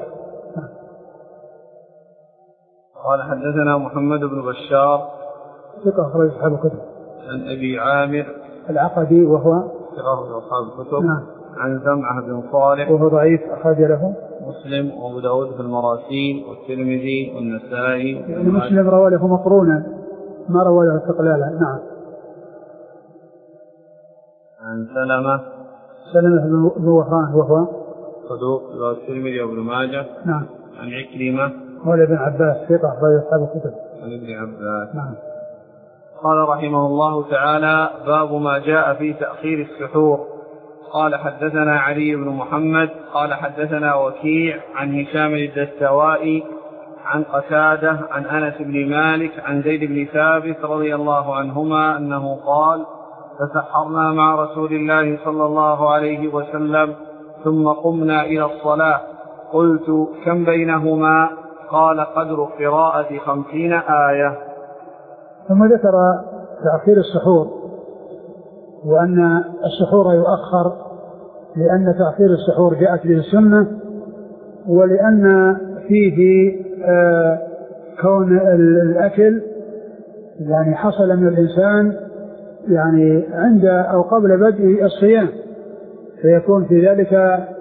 Speaker 1: قال حدثنا محمد بن بشار
Speaker 2: ثقة أخرج أصحاب الكتب.
Speaker 1: عن أبي عامر
Speaker 2: العقدي وهو
Speaker 1: ثقة أخرج أصحاب الكتب.
Speaker 2: نعم.
Speaker 1: عن زمعة بن صالح
Speaker 2: وهو ضعيف أخرج له
Speaker 1: مسلم وأبو داود في المراسيل والترمذي والنسائي.
Speaker 2: يعني مسلم روى له مقرونا ما روى له استقلالا. نعم.
Speaker 1: عن سلمة
Speaker 2: بن وهران وهو
Speaker 1: صدوق والترمذي وابن ماجه.
Speaker 2: نعم.
Speaker 1: عن عكرمة
Speaker 2: مولى بن عباس ثقة أخرج أصحاب الكتب.
Speaker 1: عن ابن عباس.
Speaker 2: نعم.
Speaker 1: قال رحمه الله تعالى: باب ما جاء في تأخير السحور. قال حدثنا علي بن محمد قال حدثنا وكيع عن هشام الدستوائي عن قتادة عن أنس بن مالك عن زيد بن ثابت رضي الله عنهما أنه قال: تسحرنا مع رسول الله صلى الله عليه وسلم ثم قمنا إلى الصلاة، قلت: كم بينهما؟ قال: قدر قراءة 50 آية.
Speaker 2: ثم ذكر تأخير السحور وأن السحور يؤخر لأن تأخير السحور جاءت به السنة، ولأن فيه كون الأكل يعني حصل من الإنسان يعني عند أو قبل بدء الصيام، فيكون في ذلك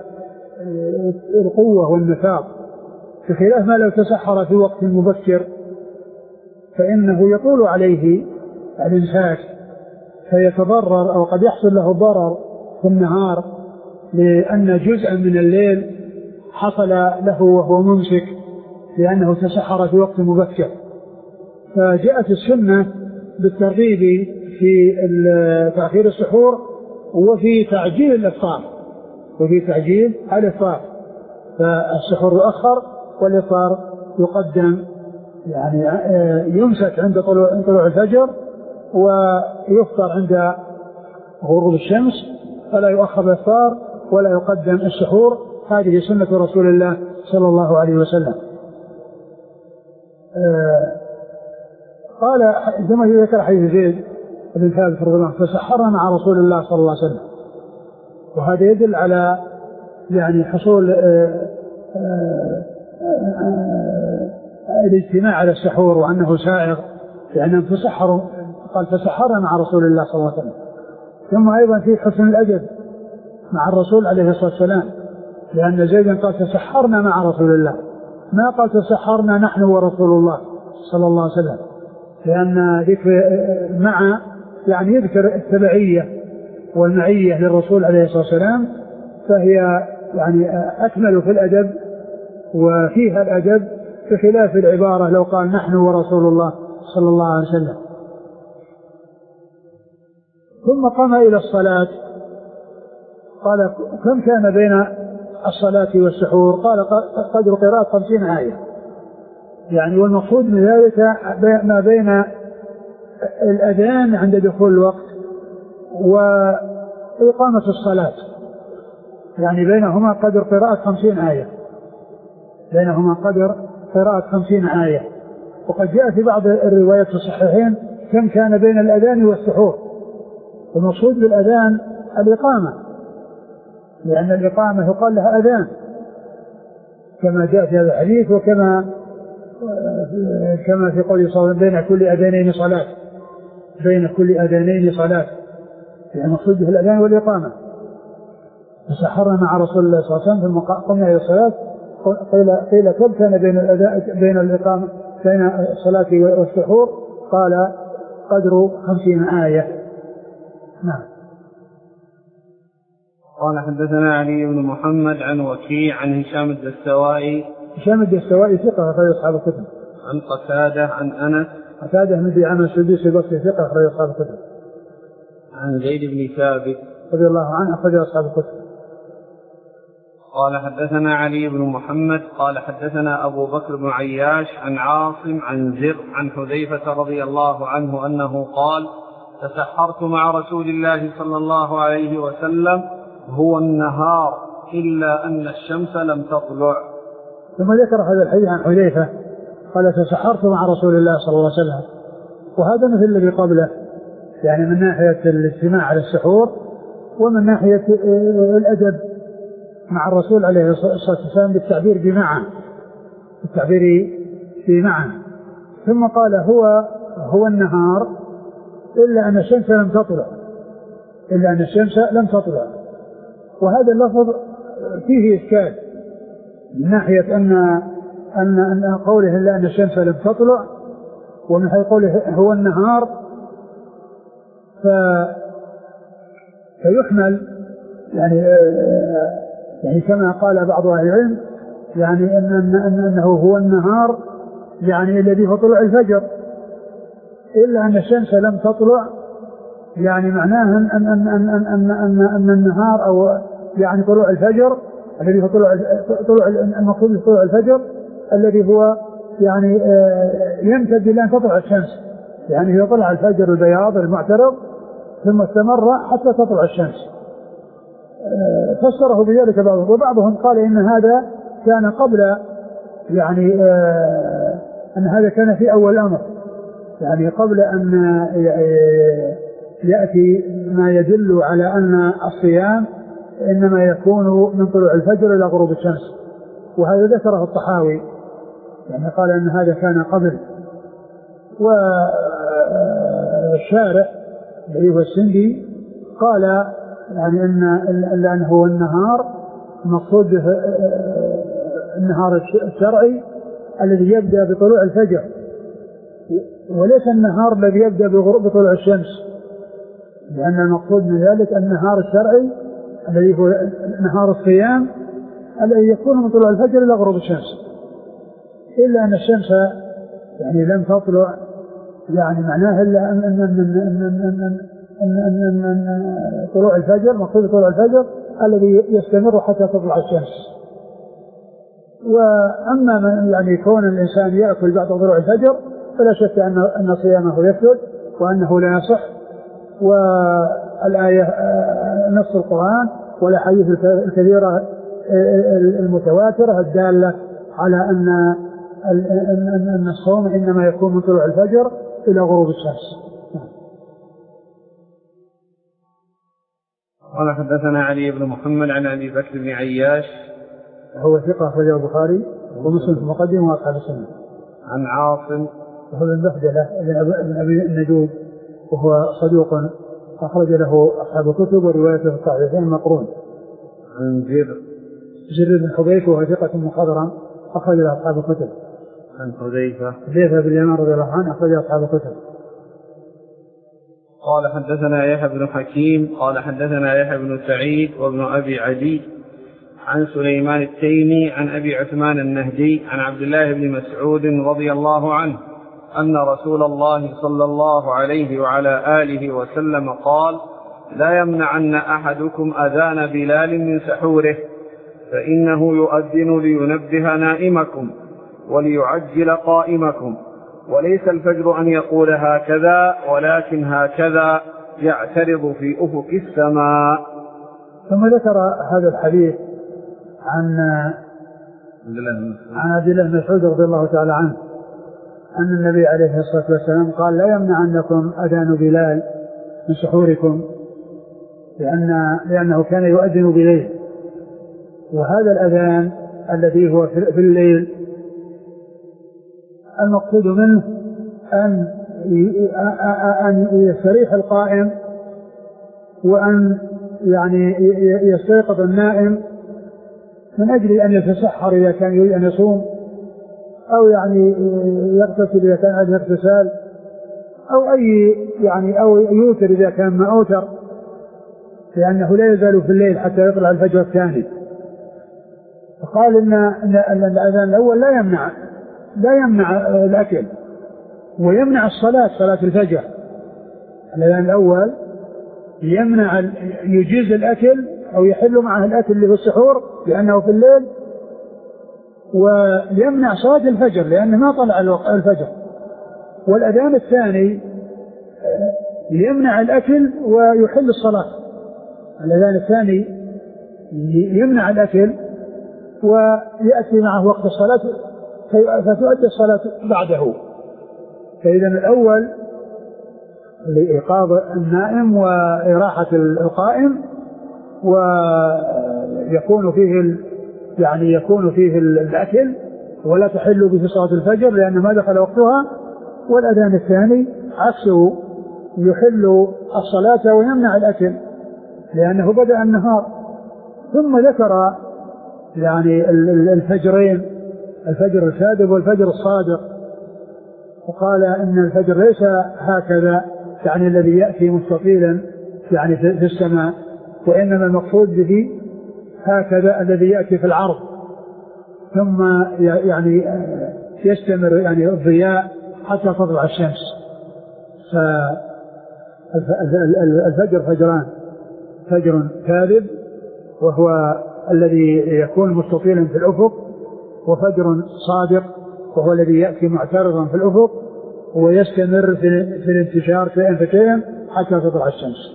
Speaker 2: القوة والنفاق، بخلاف ما لو تسحر في وقت مبكر فإنه يطول عليه الإمساك فيتضرر أو قد يحصل له ضرر في النهار، لأن جزءا من الليل حصل له وهو ممسك لأنه تسحر في وقت مبكر. فجاءت السنة بالترغيب في تأخير السحور وفي تعجيل الإفطار فالسحور يؤخر والإفطار يقدم، يعني يمسك عند طلوع الفجر ويفطر عند غروب الشمس، فلا يؤخر الإفطار ولا يقدم السحور. هذه سنة رسول الله صلى الله عليه وسلم. قال كما ذكر حديث زيد بن ثابت رضي الله عنه: فسحرنا مع رسول الله صلى الله عليه وسلم. وهذا يدل على يعني حصول الاجتماع على السحور وأنه سائغ، لأنهم تسحروا. قال: فسحرنا مع رسول الله صلى الله عليه وسلم. ثم أيضا في حسن الأدب مع الرسول عليه الصلاة والسلام، لأن زيد قال: تسحرنا مع رسول الله، ما قال تسحرنا نحن ورسول الله صلى الله عليه وسلم، لأن ذكر مع يعني يذكر التبعية والمعية للرسول عليه الصلاة والسلام، فهي يعني أكمل في الأدب وفيها الأدب، بخلاف العبارة لو قال نحن ورسول الله صلى الله عليه وسلم. ثم قام إلى الصلاة. قال: كم كان بين الصلاة والسحور؟ قال: قدر قراءة 50 آية. يعني والمقصود من ذلك ما بين الأذان عند دخول الوقت وإقامة الصلاة، يعني بينهما قدر قراءة 50 آية، بينهما قدر قراءة 50 آية. وقد جاء في بعض الروايات في الصحيحين كم كان بين الأذان والسحور. المقصود بالأذان الإقامة، لأن الإقامة يقال لها أذان كما جاء في هذا الحديث، وكما في قول صلى الله عليه وسلم: بين كل أذانين صلاة، بين كل أذانين صلاة، يعني المقصود به الأذان والإقامة. فسحرنا مع رسول الله صلى الله عليه وسلم ثم قمنا إلى الصلاة. قيل كم كان بين الإقامة بين الصلاة والسحور؟ قال: قدر 50 آية. نعم.
Speaker 1: قال: حدثنا علي بن محمد عن وكيع عن هشام الدستوائي.
Speaker 2: هشام الدستوائي ثقة أخرج أصحاب الكتب.
Speaker 1: عن قتادة عن أنس.
Speaker 2: قتادة بن دعامة السدوسي البصري ثقة أخرج أصحاب الكتب.
Speaker 1: عن زيد بن ثابت
Speaker 2: رضي الله عنه أخرج أصحاب الكتب.
Speaker 1: قال: حدثنا علي بن محمد قال حدثنا أبو بكر بن عياش عن عاصم عن زر عن حذيفة رضي الله عنه أنه قال: تسحرت مع رسول الله صلى الله عليه وسلم هو النهار إلا أن الشمس لم تطلع.
Speaker 2: ثم ذكر هذا الحديث عن حذيفة قال: تسحرت مع رسول الله صلى الله عليه وسلم. وهذا مثل الذي قبله، يعني من ناحية الاجتماع على السحور ومن ناحية الأدب مع الرسول عليه الصلاة والسلام بالتعبير بمعنى. ثم قال هو النهار إلا أن الشمس لم تطلع. وهذا اللفظ فيه إشكال من ناحية أن قوله إلا أن الشمس لم تطلع، ومن حيث قوله هو النهار فيحمل يعني كما قال بعض أهل العلم يعني أنه هو النهار يعني الذي هو طلوع الفجر، إلا أن الشمس لم تطلع يعني معناه أن النهار أو يعني طلوع الفجر الذي هو المقصود طلوع الفجر الذي هو يعني يمتد إلى أن تطلع الشمس، يعني هي طلع الفجر البياض المعترض ثم استمر حتى تطلع الشمس. فسره بذلك بعضهم، وبعضهم قال إن هذا كان قبل يعني أن هذا كان في أول الأمر، يعني قبل أن يأتي ما يدل على أن الصيام إنما يكون من طلوع الفجر إلى غروب الشمس، وهذا ذكره الطحاوي يعني قال أن هذا كان قبل. والشارع الذي هو السندي قال يعني أنه هو النهار المقصود النهار الشرعي الذي يبدأ بطلوع الفجر، وليس النهار الذي يبدأ بطلوع الشمس، لأن المقصود من ذلك النهار الشرعي الذي هو نهار الصيام الذي يكون من طلوع الفجر إلى غروب الشمس، إلا أن الشمس يعني لم تطلع، يعني معناه إلا أن طلوع الفجر مقصود طلوع الفجر الذي يستمر حتى تطلع الشمس. وأما من يعني كون الإنسان يأكل بعد طلوع الفجر فلا شك أن صيامه يفسد وأنه لا يصح. والآية نص القرآن والأحاديث الكثيرة المتواترة الدالة على أن الصوم إنما يكون من طلوع الفجر إلى غروب الشمس.
Speaker 1: قال حدثنا علي بن محمد عن أبي بكر بن عياش
Speaker 2: هو ثقة أخرجه البخاري ومسلم في المقدمة وأصحاب السنة.
Speaker 1: عن عاصم
Speaker 2: وهو بن بهدلة بن أبي النجود وهو صدوق أخرج له أصحاب الكتب وروايته في الصحيحين مقرون.
Speaker 1: عن
Speaker 2: زر بن حذيفة وهو ثقة مخضرم أخرج له أصحاب الكتب.
Speaker 1: عن حذيفة
Speaker 2: بن اليمان رضي الله عنه أخرج له أصحاب الكتب.
Speaker 1: قال حدثنا يحيى بن حكيم قال حدثنا يحيى بن سعيد وابن أبي عدي عن سليمان التيمي عن أبي عثمان النهدي عن عبد الله بن مسعود رضي الله عنه أن رسول الله صلى الله عليه وعلى آله وسلم قال: لا يمنعن أحدكم أذان بلال من سحوره، فإنه يؤذن لينبه نائمكم وليعجل قائمكم، وليس الفجر أن يقول هكذا ولكن هكذا يعترض في أفق السماء.
Speaker 2: ثم ذكر هذا الحديث عن عبد الله بن مسعود رضي الله تعالى عنه أن النبي عليه الصلاة والسلام قال: لا يمنعنكم أذان بلال من سحوركم، لأنه كان يؤذن بليل، وهذا الأذان الذي هو في الليل المقصود منه أن يستريح القائم وأن يعني يستيقظ النائم من أجل أن يتسحر إذا كان يريد أن يصوم، أو يعني يغتسل إذا كان عنده اغتسال، أو يوتر إذا كان ما أوتر، لأنه لا يزال في الليل حتى يطلع الفجر الثاني. فقال إن الأذان الأول لا يمنع الأكل ويمنع صلاة الفجر. الأذان الأول يجيز الأكل أو يحل معه الأكل اللي في السحور لأنه في الليل، ويمنع صلاة الفجر لأنه ما طلع الفجر. والأذان الثاني يمنع الأكل ويحل الصلاة. الأذان الثاني يمنع الأكل ويأتي معه وقت الصلاة فتؤدي الصلاة بعده. فإذا الأول لإيقاظ النائم وإراحة القائم، يكون فيه الأكل ولا تحل به صلاة الفجر لأن ما دخل وقتها. والأذان الثاني عكسه يحل الصلاة ويمنع الأكل لأنه بدأ النهار. ثم ذكر يعني الفجرين، الفجر الكاذب والفجر الصادق، وقال إن الفجر ليس هكذا يعني الذي يأتي مستطيلا يعني في السماء، وإنما المقصود به هكذا الذي يأتي في العرض ثم يعني يستمر يعني الضياء حتى تطلع الشمس. فالفجر فجران، فجر كاذب وهو الذي يكون مستطيلا في الأفق، وفجر صادق وهو الذي يأتي معترضا في الأفق ويستمر في الانتشار شيئا فشيئا حتى تطلع الشمس.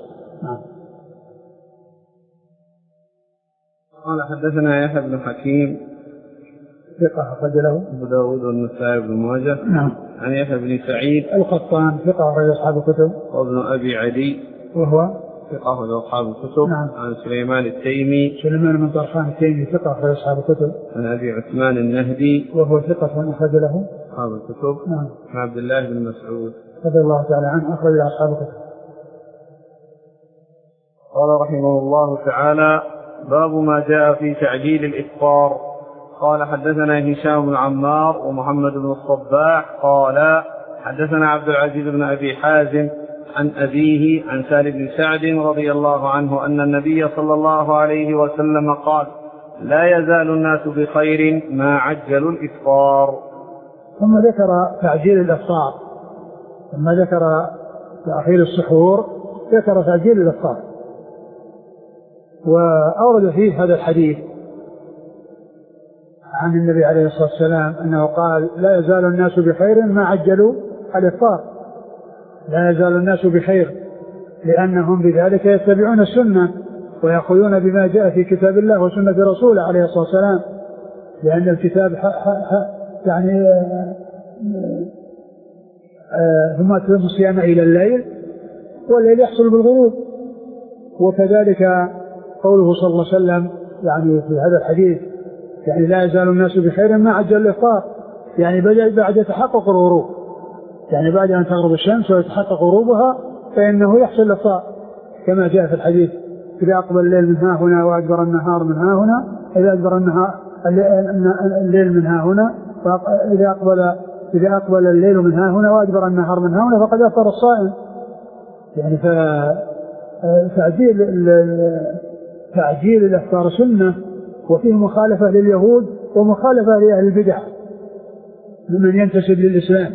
Speaker 1: قال حدثنا يحيى بن حكيم
Speaker 2: ثقة أخرج له
Speaker 1: أبو داود والنسائي بن ماجه. عن يحيى بن سعيد
Speaker 2: القطان ثقة أخرج أصحاب الكتب.
Speaker 1: وابن أبي عدي
Speaker 2: وهو
Speaker 1: ثقة أخرج أصحاب الكتب. عن سليمان التيمي
Speaker 2: سليمان بن طرخان التيمي ثقة أخرج أصحاب الكتب.
Speaker 1: عن أبي عثمان النهدي
Speaker 2: وهو ثقة أخرج له
Speaker 1: أصحاب الكتب. عن عبد الله بن مسعود
Speaker 2: رضي الله تعالى عنه أخرج أصحاب الكتب.
Speaker 1: قال رحمه الله تعالى: باب ما جاء في تعجيل الإفطار. قال حدثنا هشام بن عمار ومحمد بن الصباح قال حدثنا عبد العزيز بن أبي حازم عن أبيه عن سالم بن سعد رضي الله عنه أن النبي صلى الله عليه وسلم قال: لا يزال الناس بخير ما عجلوا الإفطار.
Speaker 2: ثم ذكر تعجيل الإفطار، ثم ذكر تأخير السحور، ذكر تعجيل الإفطار، وأورد فيه هذا الحديث عن النبي عليه الصلاة والسلام أنه قال: لا يزال الناس بخير ما عجلوا الإفطار. لا يزال الناس بخير لأنهم بذلك يتبعون السنة ويأخذون بما جاء في كتاب الله وسنة رسوله عليه الصلاة والسلام، لأن الكتاب يعني ثم أتم الصيام إلى الليل والليل يحصل بالغروب. وكذلك قوله صلى الله عليه وسلم يعني في هذا الحديث يعني لا يزال الناس بخير ما عجل الإفطار، يعني بعد تحقق الغروب، يعني بعد أن تغرب الشمس ويتحقق غروبها فإنه يحصل الإفطار كما جاء في الحديث: إذا أقبل الليل من ها هنا وأدبر النهار من ها هنا، إذا أدبر الليل من ها هنا، إذا أقبل الليل من ها هنا وأدبر النهار من ها هنا فقد أفطر الصائم. يعني تعجيل الإفطار سنة، وفيه مخالفة لليهود ومخالفة لأهل البدع ممن ينتسب للإسلام،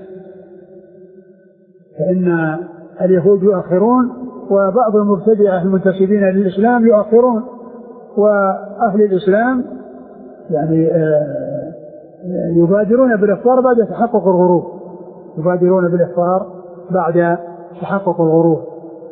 Speaker 2: فإن اليهود يؤخرون وبعض المبتدعة المنتسبين للإسلام يؤخرون، وأهل الإسلام يعني يبادرون بالإفطار بعد تحقق الغروب، يبادرون بالإفطار بعد تحقق الغروب.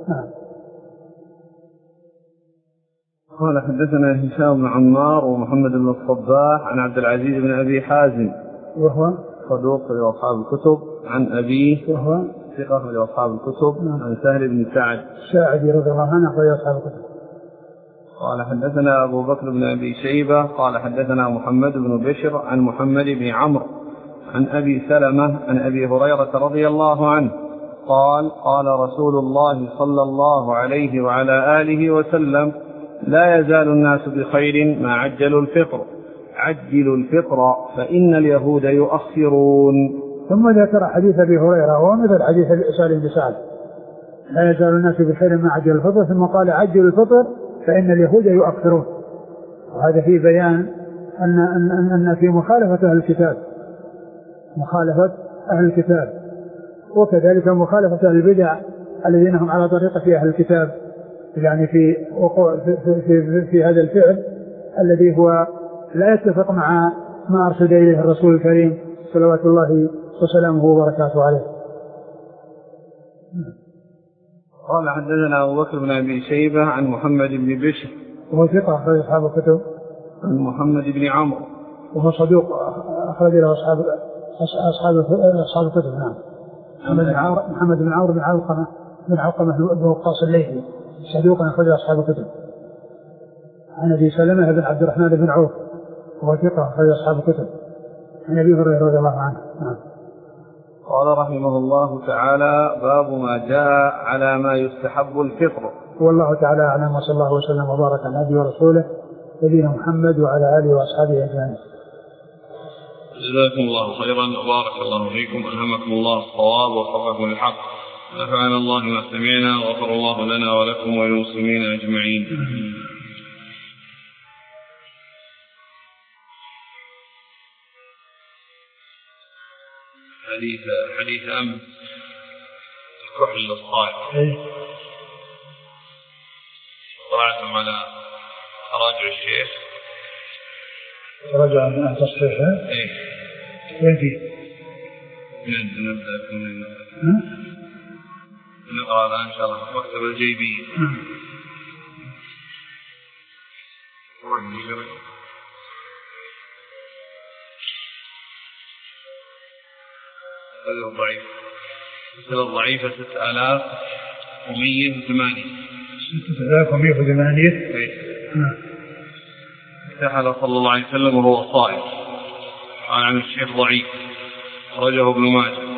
Speaker 1: قال حدثنا هشام بن عمار ومحمد بن الصباح عن عبد العزيز بن أبي حازم
Speaker 2: وهو
Speaker 1: صدوق لأصحاب الكتب. عن أبيه
Speaker 2: وهو
Speaker 1: ثقة لأصحاب الكتب. عن سهل بن سعد
Speaker 2: الساعدي رضي الله عنه أخرج أصحاب الكتب.
Speaker 1: قال حدثنا أبو بكر بن أبي شيبة قال حدثنا محمد بن بشر عن محمد بن عمرو عن أبي سلمة عن أبي هريرة رضي الله عنه قال: قال رسول الله صلى الله عليه وعلى آله وسلم: لا يزال الناس بخير ما عجلوا الفطر، عجلوا الفطر فإن اليهود يؤخرون.
Speaker 2: ثم ذكر حديث أبي هريرة وهو مثل حديث سالم بن سعد: لا يزال الناس بخير ما عجلوا الفطر، ثم قال: عجلوا الفطر فإن اليهود يؤخرون. وهذا فيه بيان أن في مخالفة أهل الكتاب، مخالفة أهل الكتاب، وكذلك مخالفة أهل البدع الذين هم على طريقة أهل الكتاب، يعني في وقوع في هذا الفعل الذي هو لا يتفق مع ما أرشد إليه الرسول الكريم صلوات الله وسلامه وبركاته عليه.
Speaker 1: قال حدثنا أبو بكر بن أبي شيبة عن محمد بن بشر
Speaker 2: وهو ثقة أخرج أصحاب الكتب.
Speaker 1: عن محمد بن عمرو
Speaker 2: وهو صدوق أخرج له أصحاب الكتب. نعم. محمد بن عمرو بن علقمة بن وقاص الليثي صدوق أخرج أصحاب الكتب. عن أبي سلمة بن عبد الرحمن بن عوف وهو ثقة أخرج أصحاب الكتب عن أبي هريرة رضي الله عنه.
Speaker 1: قال رحمه الله تعالى: باب ما جاء على ما يستحب الفطر.
Speaker 2: والله تعالى أعلم، وصلى الله وسلم وبارك على نبينا ورسوله نبينا محمد وعلى آله وأصحابه أجمعين.
Speaker 1: جزاكم الله خيرا وبارك الله فيكم، ألهمكم الله الصواب ووفقكم للحق، نفعنا الله ما سمعنا وغفر الله لنا ولكم وللمسلمين أجمعين. حديث أمس الكحل للصائم، طلعتم على تراجع الشيخ،
Speaker 2: رجع عن تصحيحه. وين فيه؟
Speaker 1: نقرأ الآن إن شاء الله مكتب الجيبي. هذا الضعيف، السنة الضعيفة 6108.
Speaker 2: 6108.
Speaker 1: اكتحل صلى الله عليه وسلم وهو صائم. قال عن الشيخ ضعيف، أخرجه ابن ماجه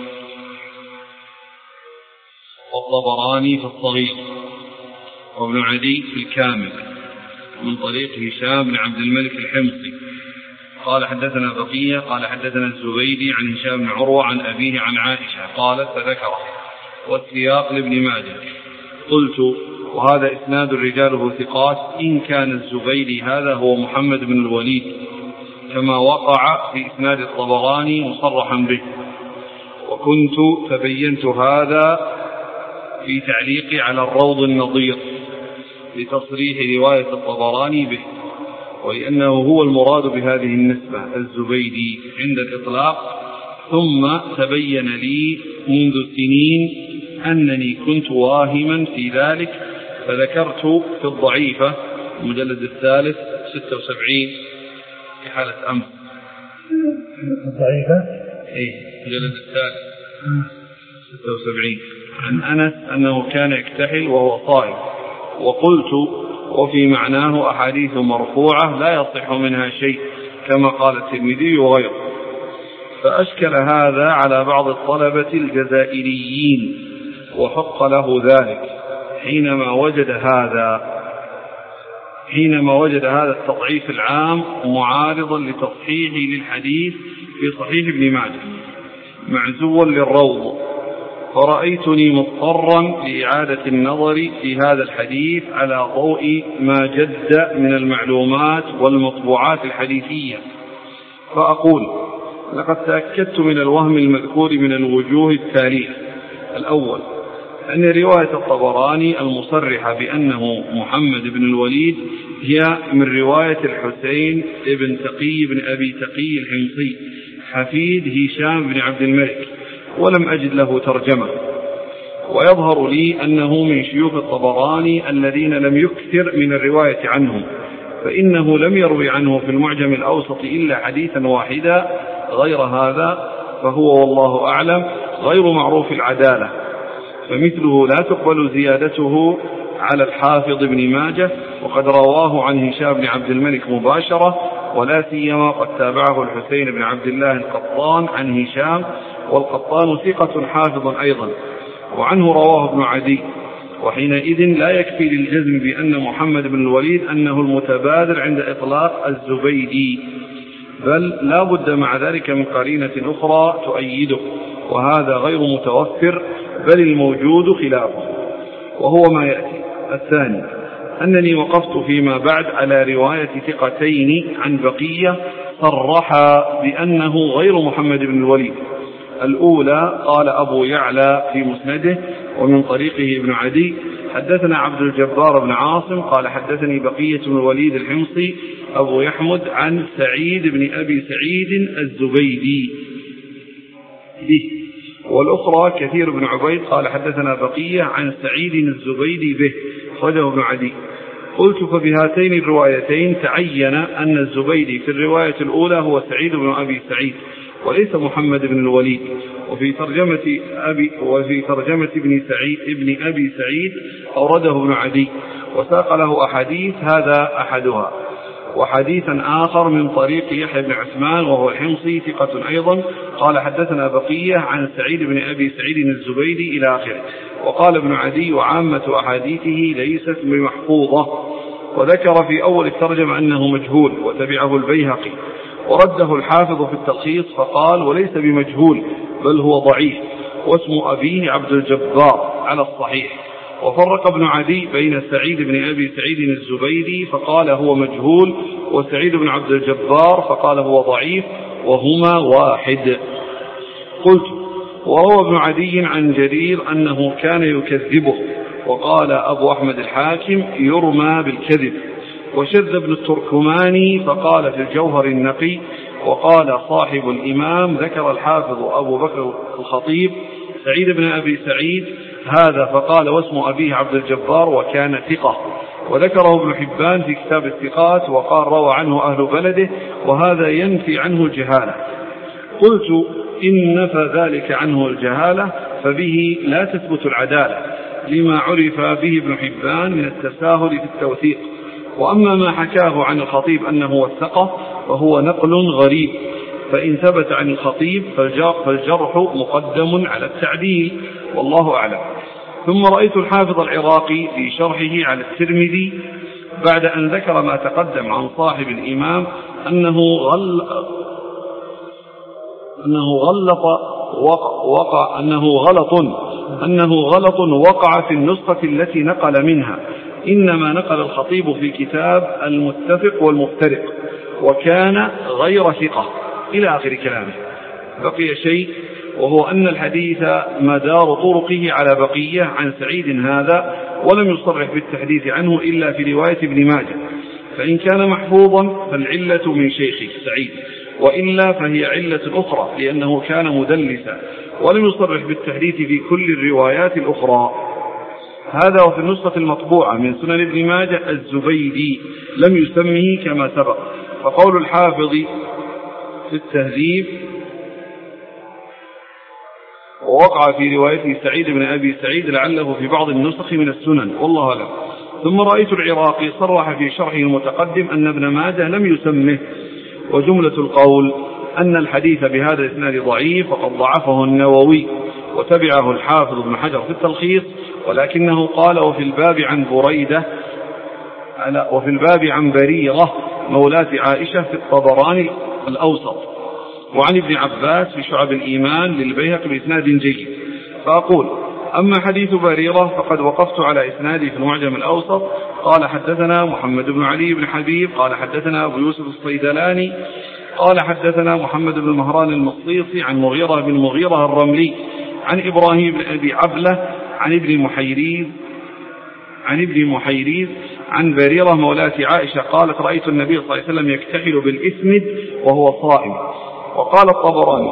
Speaker 1: والطبراني في الصغير وابن عدي في الكامل من طريق هشام بن عبد الملك الحمصي قال حدثنا بقية قال حدثنا الزبيدي عن هشام بن عروة عن أبيه عن عائشة قالت فذكر، والسياق لابن ماجه. قلت: وهذا إسناد رجاله ثقات، إن كان الزبيدي هذا هو محمد بن الوليد كما وقع في إسناد الطبراني مصرحا به، وكنت تبينت هذا في تعليقي على الروض النظير لتصريح رواية الطبراني به، ولأنه هو المراد بهذه النسبة الزبيدي عند الإطلاق. ثم تبين لي منذ سنين أنني كنت واهما في ذلك، فذكرت في الضعيفة المجلد الثالث 76 في حالة أمس.
Speaker 2: الضعيفة
Speaker 1: المجلد الثالث 76 عن أنس أنه كان يكتحل وهو صائم، وقلت: وفي معناه أحاديث مرفوعة لا يصح منها شيء كما قال الترمذي وغيره. فأشكل هذا على بعض الطلبة الجزائريين، وحق له ذلك حينما وجد هذا التضعيف العام معارضا لتصحيح للحديث في صحيح ابن ماجه معزوا للروض، فرأيتني مضطرا لإعادة النظر في هذا الحديث على ضوء ما جد من المعلومات والمطبوعات الحديثية، فأقول: لقد تأكدت من الوهم المذكور من الوجوه التالية. الأول: أن رواية الطبراني المصرحة بأنه محمد بن الوليد هي من رواية الحسين بن تقي بن أبي تقي الحمصي حفيد هشام بن عبد الملك، ولم أجد له ترجمة. ويظهر لي أنه من شيوخ الطبراني الذين لم يكثر من الرواية عنهم، فإنه لم يروي عنه في المعجم الأوسط إلا حديثا واحدا، غير هذا فهو والله أعلم غير معروف العدالة، فمثله لا تقبل زيادته على الحافظ ابن ماجه، وقد رواه عن هشام بن عبد الملك مباشرة، ولا سيما قد تابعه الحسين بن عبد الله القطان عن هشام، والقطان ثقة حافظ أيضا، وعنه رواه ابن عدي. وحينئذ لا يكفي للجزم بأن محمد بن الوليد أنه المتبادر عند إطلاق الزبيدي، بل لا بد مع ذلك من قرينة أخرى تؤيده، وهذا غير متوفر، بل الموجود خلافه، وهو ما يأتي. الثاني: أنني وقفت فيما بعد على رواية ثقتين عن بقية صرحا بأنه غير محمد بن الوليد. الأولى قال أبو يعلى في مسنده ومن طريقه ابن عدي: حدثنا عبد الجبار بن عاصم قال حدثني بقية بن الوليد الحمصي أبو يحمد عن سعيد بن أبي سعيد الزبيدي به. والأخرى كثير بن عبيد قال حدثنا بقية عن سعيد الزبيدي به، أخرجه ابن عدي. قلت: فبهاتين الروايتين تعين أن الزبيدي في الرواية الأولى هو سعيد بن أبي سعيد وليس محمد بن الوليد، وفي ترجمة ابن أبي سعيد أورده ابن عدي، وساق له أحاديث، هذا أحدها. وحديثا آخر من طريق يحيى بن عثمان وهو الحمصي ثقة أيضا قال حدثنا بقية عن سعيد بن أبي سعيد الزبيدي إلى آخره. وقال ابن عدي وعامة أحاديثه ليست بمحفوظة، وذكر في أول الترجمة أنه مجهول، وتبعه البيهقي، ورده الحافظ في التلخيص فقال وليس بمجهول بل هو ضعيف، واسم أبيه عبد الجبار على الصحيح. وفرق ابن عدي بين سعيد بن أبي سعيد الزبيدي فقال هو مجهول، وسعيد بن عبد الجبار فقال هو ضعيف، وهما واحد. قلت وروى ابن عدي عن جرير أنه كان يكذبه، وقال أبو أحمد الحاكم يرمى بالكذب. وشذ ابن التركماني فقال في الجوهر النقي، وقال صاحب الإمام ذكر الحافظ أبو بكر الخطيب سعيد بن أبي سعيد هذا فقال واسم أبيه عبد الجبار وكان ثقة. وذكره ابن حبان في كتاب الثقات وقال روى عنه أهل بلده، وهذا ينفي عنه الجهالة. قلت إن نفى ذلك عنه الجهالة فبه لا تثبت العدالة لما عرف به ابن حبان من التساهل في التوثيق. وأما ما حكاه عن الخطيب أنه وثقه فهو نقل غريب، فإن ثبت عن الخطيب فالجرح مقدم على التعديل، والله أعلم. ثم رأيت الحافظ العراقي في شرحه على الترمذي بعد أن ذكر ما تقدم عن صاحب الإمام أنه غلط وقع في النسخة التي نقل منها، إنما نقل الخطيب في كتاب المتفق والمفترق وكان غير ثقة إلى آخر كلامه. بقي شيء، وهو أن الحديث مدار طرقه على بقية عن سعيد هذا، ولم يصرح بالتحديث عنه إلا في رواية ابن ماجه، فإن كان محفوظا فالعلة من شيخه سعيد، وإلا فهي علة أخرى لأنه كان مدلسا ولم يصرح بالتحديث في كل الروايات الأخرى. هذا وفي النسخة المطبوعة من سنن ابن ماجه الزبيدي لم يسمه كما سبق. فقول الحافظ في التهذيب ووقع في روايته سعيد بن أبي سعيد لعله في بعض النسخ من السنن، والله أعلم. ثم رأيت العراقي صرح في شرحه المتقدم أن ابن ماجه لم يسمه، وجملة القول أن الحديث بهذا الإسناد ضعيف وقد ضعفه النووي، وتبعه الحافظ ابن حجر في التلخيص، ولكنه قال وفي الباب عن بريرة مولاة عائشة في الطبراني الأوسط، وعن ابن عباس في شعب الإيمان للبيهقي بإسناد جيد. فأقول أما حديث بريرة فقد وقفت على إسناده في المعجم الأوسط. قال حدثنا محمد بن علي بن حبيب قال حدثنا أبو يوسف الصيدلاني قال حدثنا محمد بن مهران المصيصي عن مغيرة بن مغيرة الرملي عن إبراهيم بن أبي عبلة عن ابن محيريز عن بريرة مولاة عائشة قالت رأيت النبي صلى الله عليه وسلم يكتحل بالإسمد وهو صائم. وقال الطبراني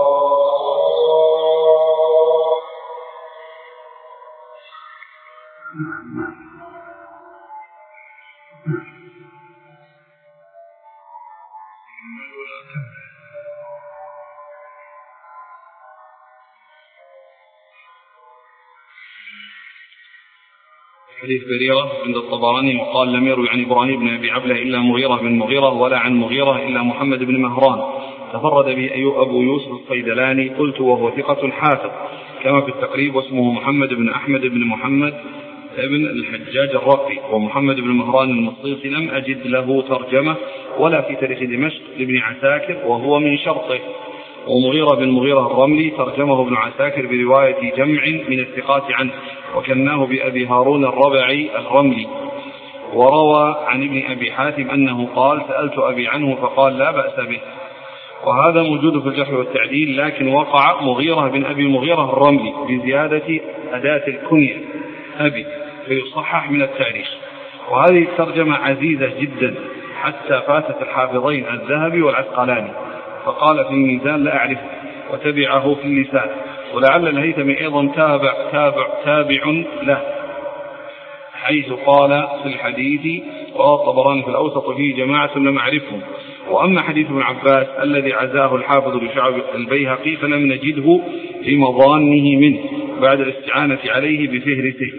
Speaker 1: حديث بريرة عند الطبراني وقال لم يروي عن إبراهيم بن أبي عبلة إلا مغيرة بن مغيرة ولا عن مغيرة إلا محمد بن مهران، تفرد به أبو يوسف الصيدلاني. قلت وهو ثقة حافظ كما في التقريب، واسمه محمد بن أحمد بن محمد ابن الحجاج الرقي. ومحمد بن مهران المصيصي لم أجد له ترجمة ولا في تاريخ دمشق لابن عساكر وهو من شرطه. ومغيرة بن مغيرة الرملي ترجمه ابن عساكر برواية جمع من الثقات عنه، وكناه بأبي هارون الربعي الرملي. وروى عن ابن أبي حاتم أنه قال سألت أبي عنه فقال لا بأس به. وهذا موجود في الجرح والتعديل، لكن وقع مغيرة بن أبي مغيرة الرملي بزيادة أداة الكنية أبي فيصحح من التاريخ. وهذه الترجمة عزيزة جدا حتى فاتت الحافظين الذهبي والعسقلاني، فقال في الميزان لا أعرف، وتبعه في اللسان. ولعل الهيثمي أيضا تابع له، حيث قال في الحديث والطبراني في الأوسط فيه جماعة لم أعرفهم. وأما حديث ابن عباس الذي عزاه الحافظ بشعب البيهقي فلم نجده في مظانه منه بعد الاستعانة عليه بفهرسه.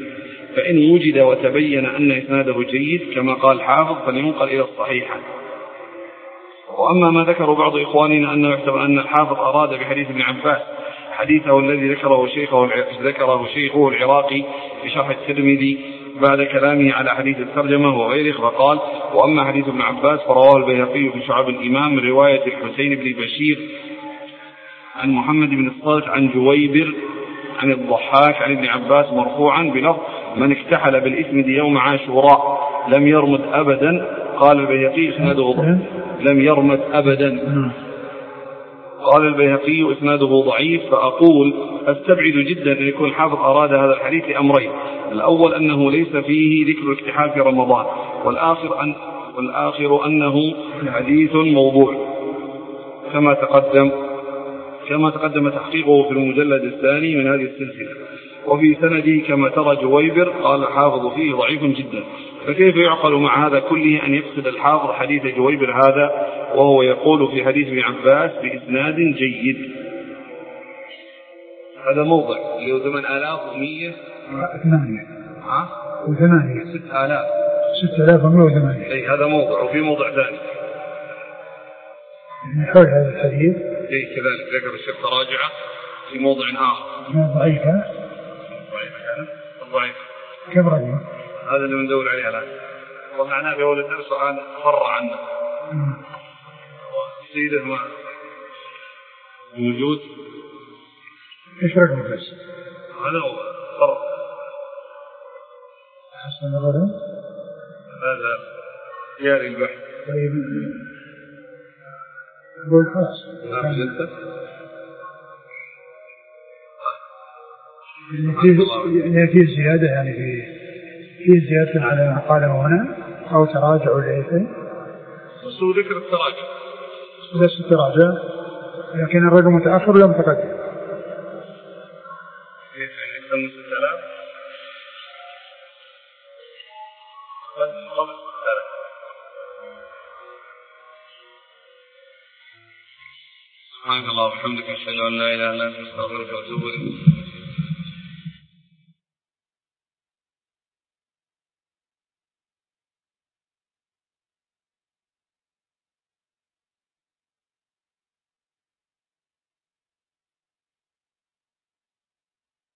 Speaker 1: فإن وجد وتبين أن إسناده جيد كما قال الحافظ فلينقل إلى الصحيحة. وأما ما ذكر بعض إخواننا أنه يحتمل أن الحافظ أراد بحديث ابن عباس حديثه الذي ذكره شيخه العراقي في شرح الترمذي بعد كلامه على حديث الترجمة وغيره، فقال: وأما حديث ابن عباس فرواه البيهقي في شعب الإمام من رواية الحسين بن بشير عن محمد بن الصالح عن جويبر عن الضحاك عن ابن عباس مرفوعا بلفظ: من اكتحل بالإثم يوم عاشوراء لم يرمد أبدا. قال البيهقي إسناده لم يرمد أبدا. قال البيهقي إسناده ضعيف. فأقول أستبعد جدا أن يكون الحافظ أراد هذا الحديث لأمرين: الأول أنه ليس فيه ذكر الاكتحال في رمضان، والآخر أنه حديث موضوع كما تقدم تحقيقه في المجلد الثاني من هذه السلسلة. وفي سنده كما ترى جويبر قال الحافظ فيه ضعيف جدا. فكيف يعقل مع هذا كله أن يقصد الحافظ حديث جويبر هذا وهو يقول في حديث ابن عباس بإسناد جيد؟ هذا موضع اللي هو 8100 6108 أي هذا موضع. وفي موضع ثاني
Speaker 2: حول هذا الحديث
Speaker 1: كذلك ذكر الشيخ تراجعه في موضع آخر
Speaker 2: ضعيفة كم رجل
Speaker 1: هذا اللي بندور عليه الآن. ومعناه في أول الدرس وعن فر عنا سيده ما موجود.
Speaker 2: إيش رقم بس؟
Speaker 1: هذا هو فر
Speaker 2: حسن الغرم
Speaker 1: هذا جاري البحث.
Speaker 2: طيب أقول خلاص في زيادة يعني في زيادة على ما قاله هنا أو تراجع ليس
Speaker 1: بس هو ذكر التراجع
Speaker 2: بس التراجع لكن الرقم متأخر ولا متقدم؟
Speaker 1: سبحانك اللهم وبحمدك أشهد أن لا إله إلا أنت أستغفرك وأتوب إليك.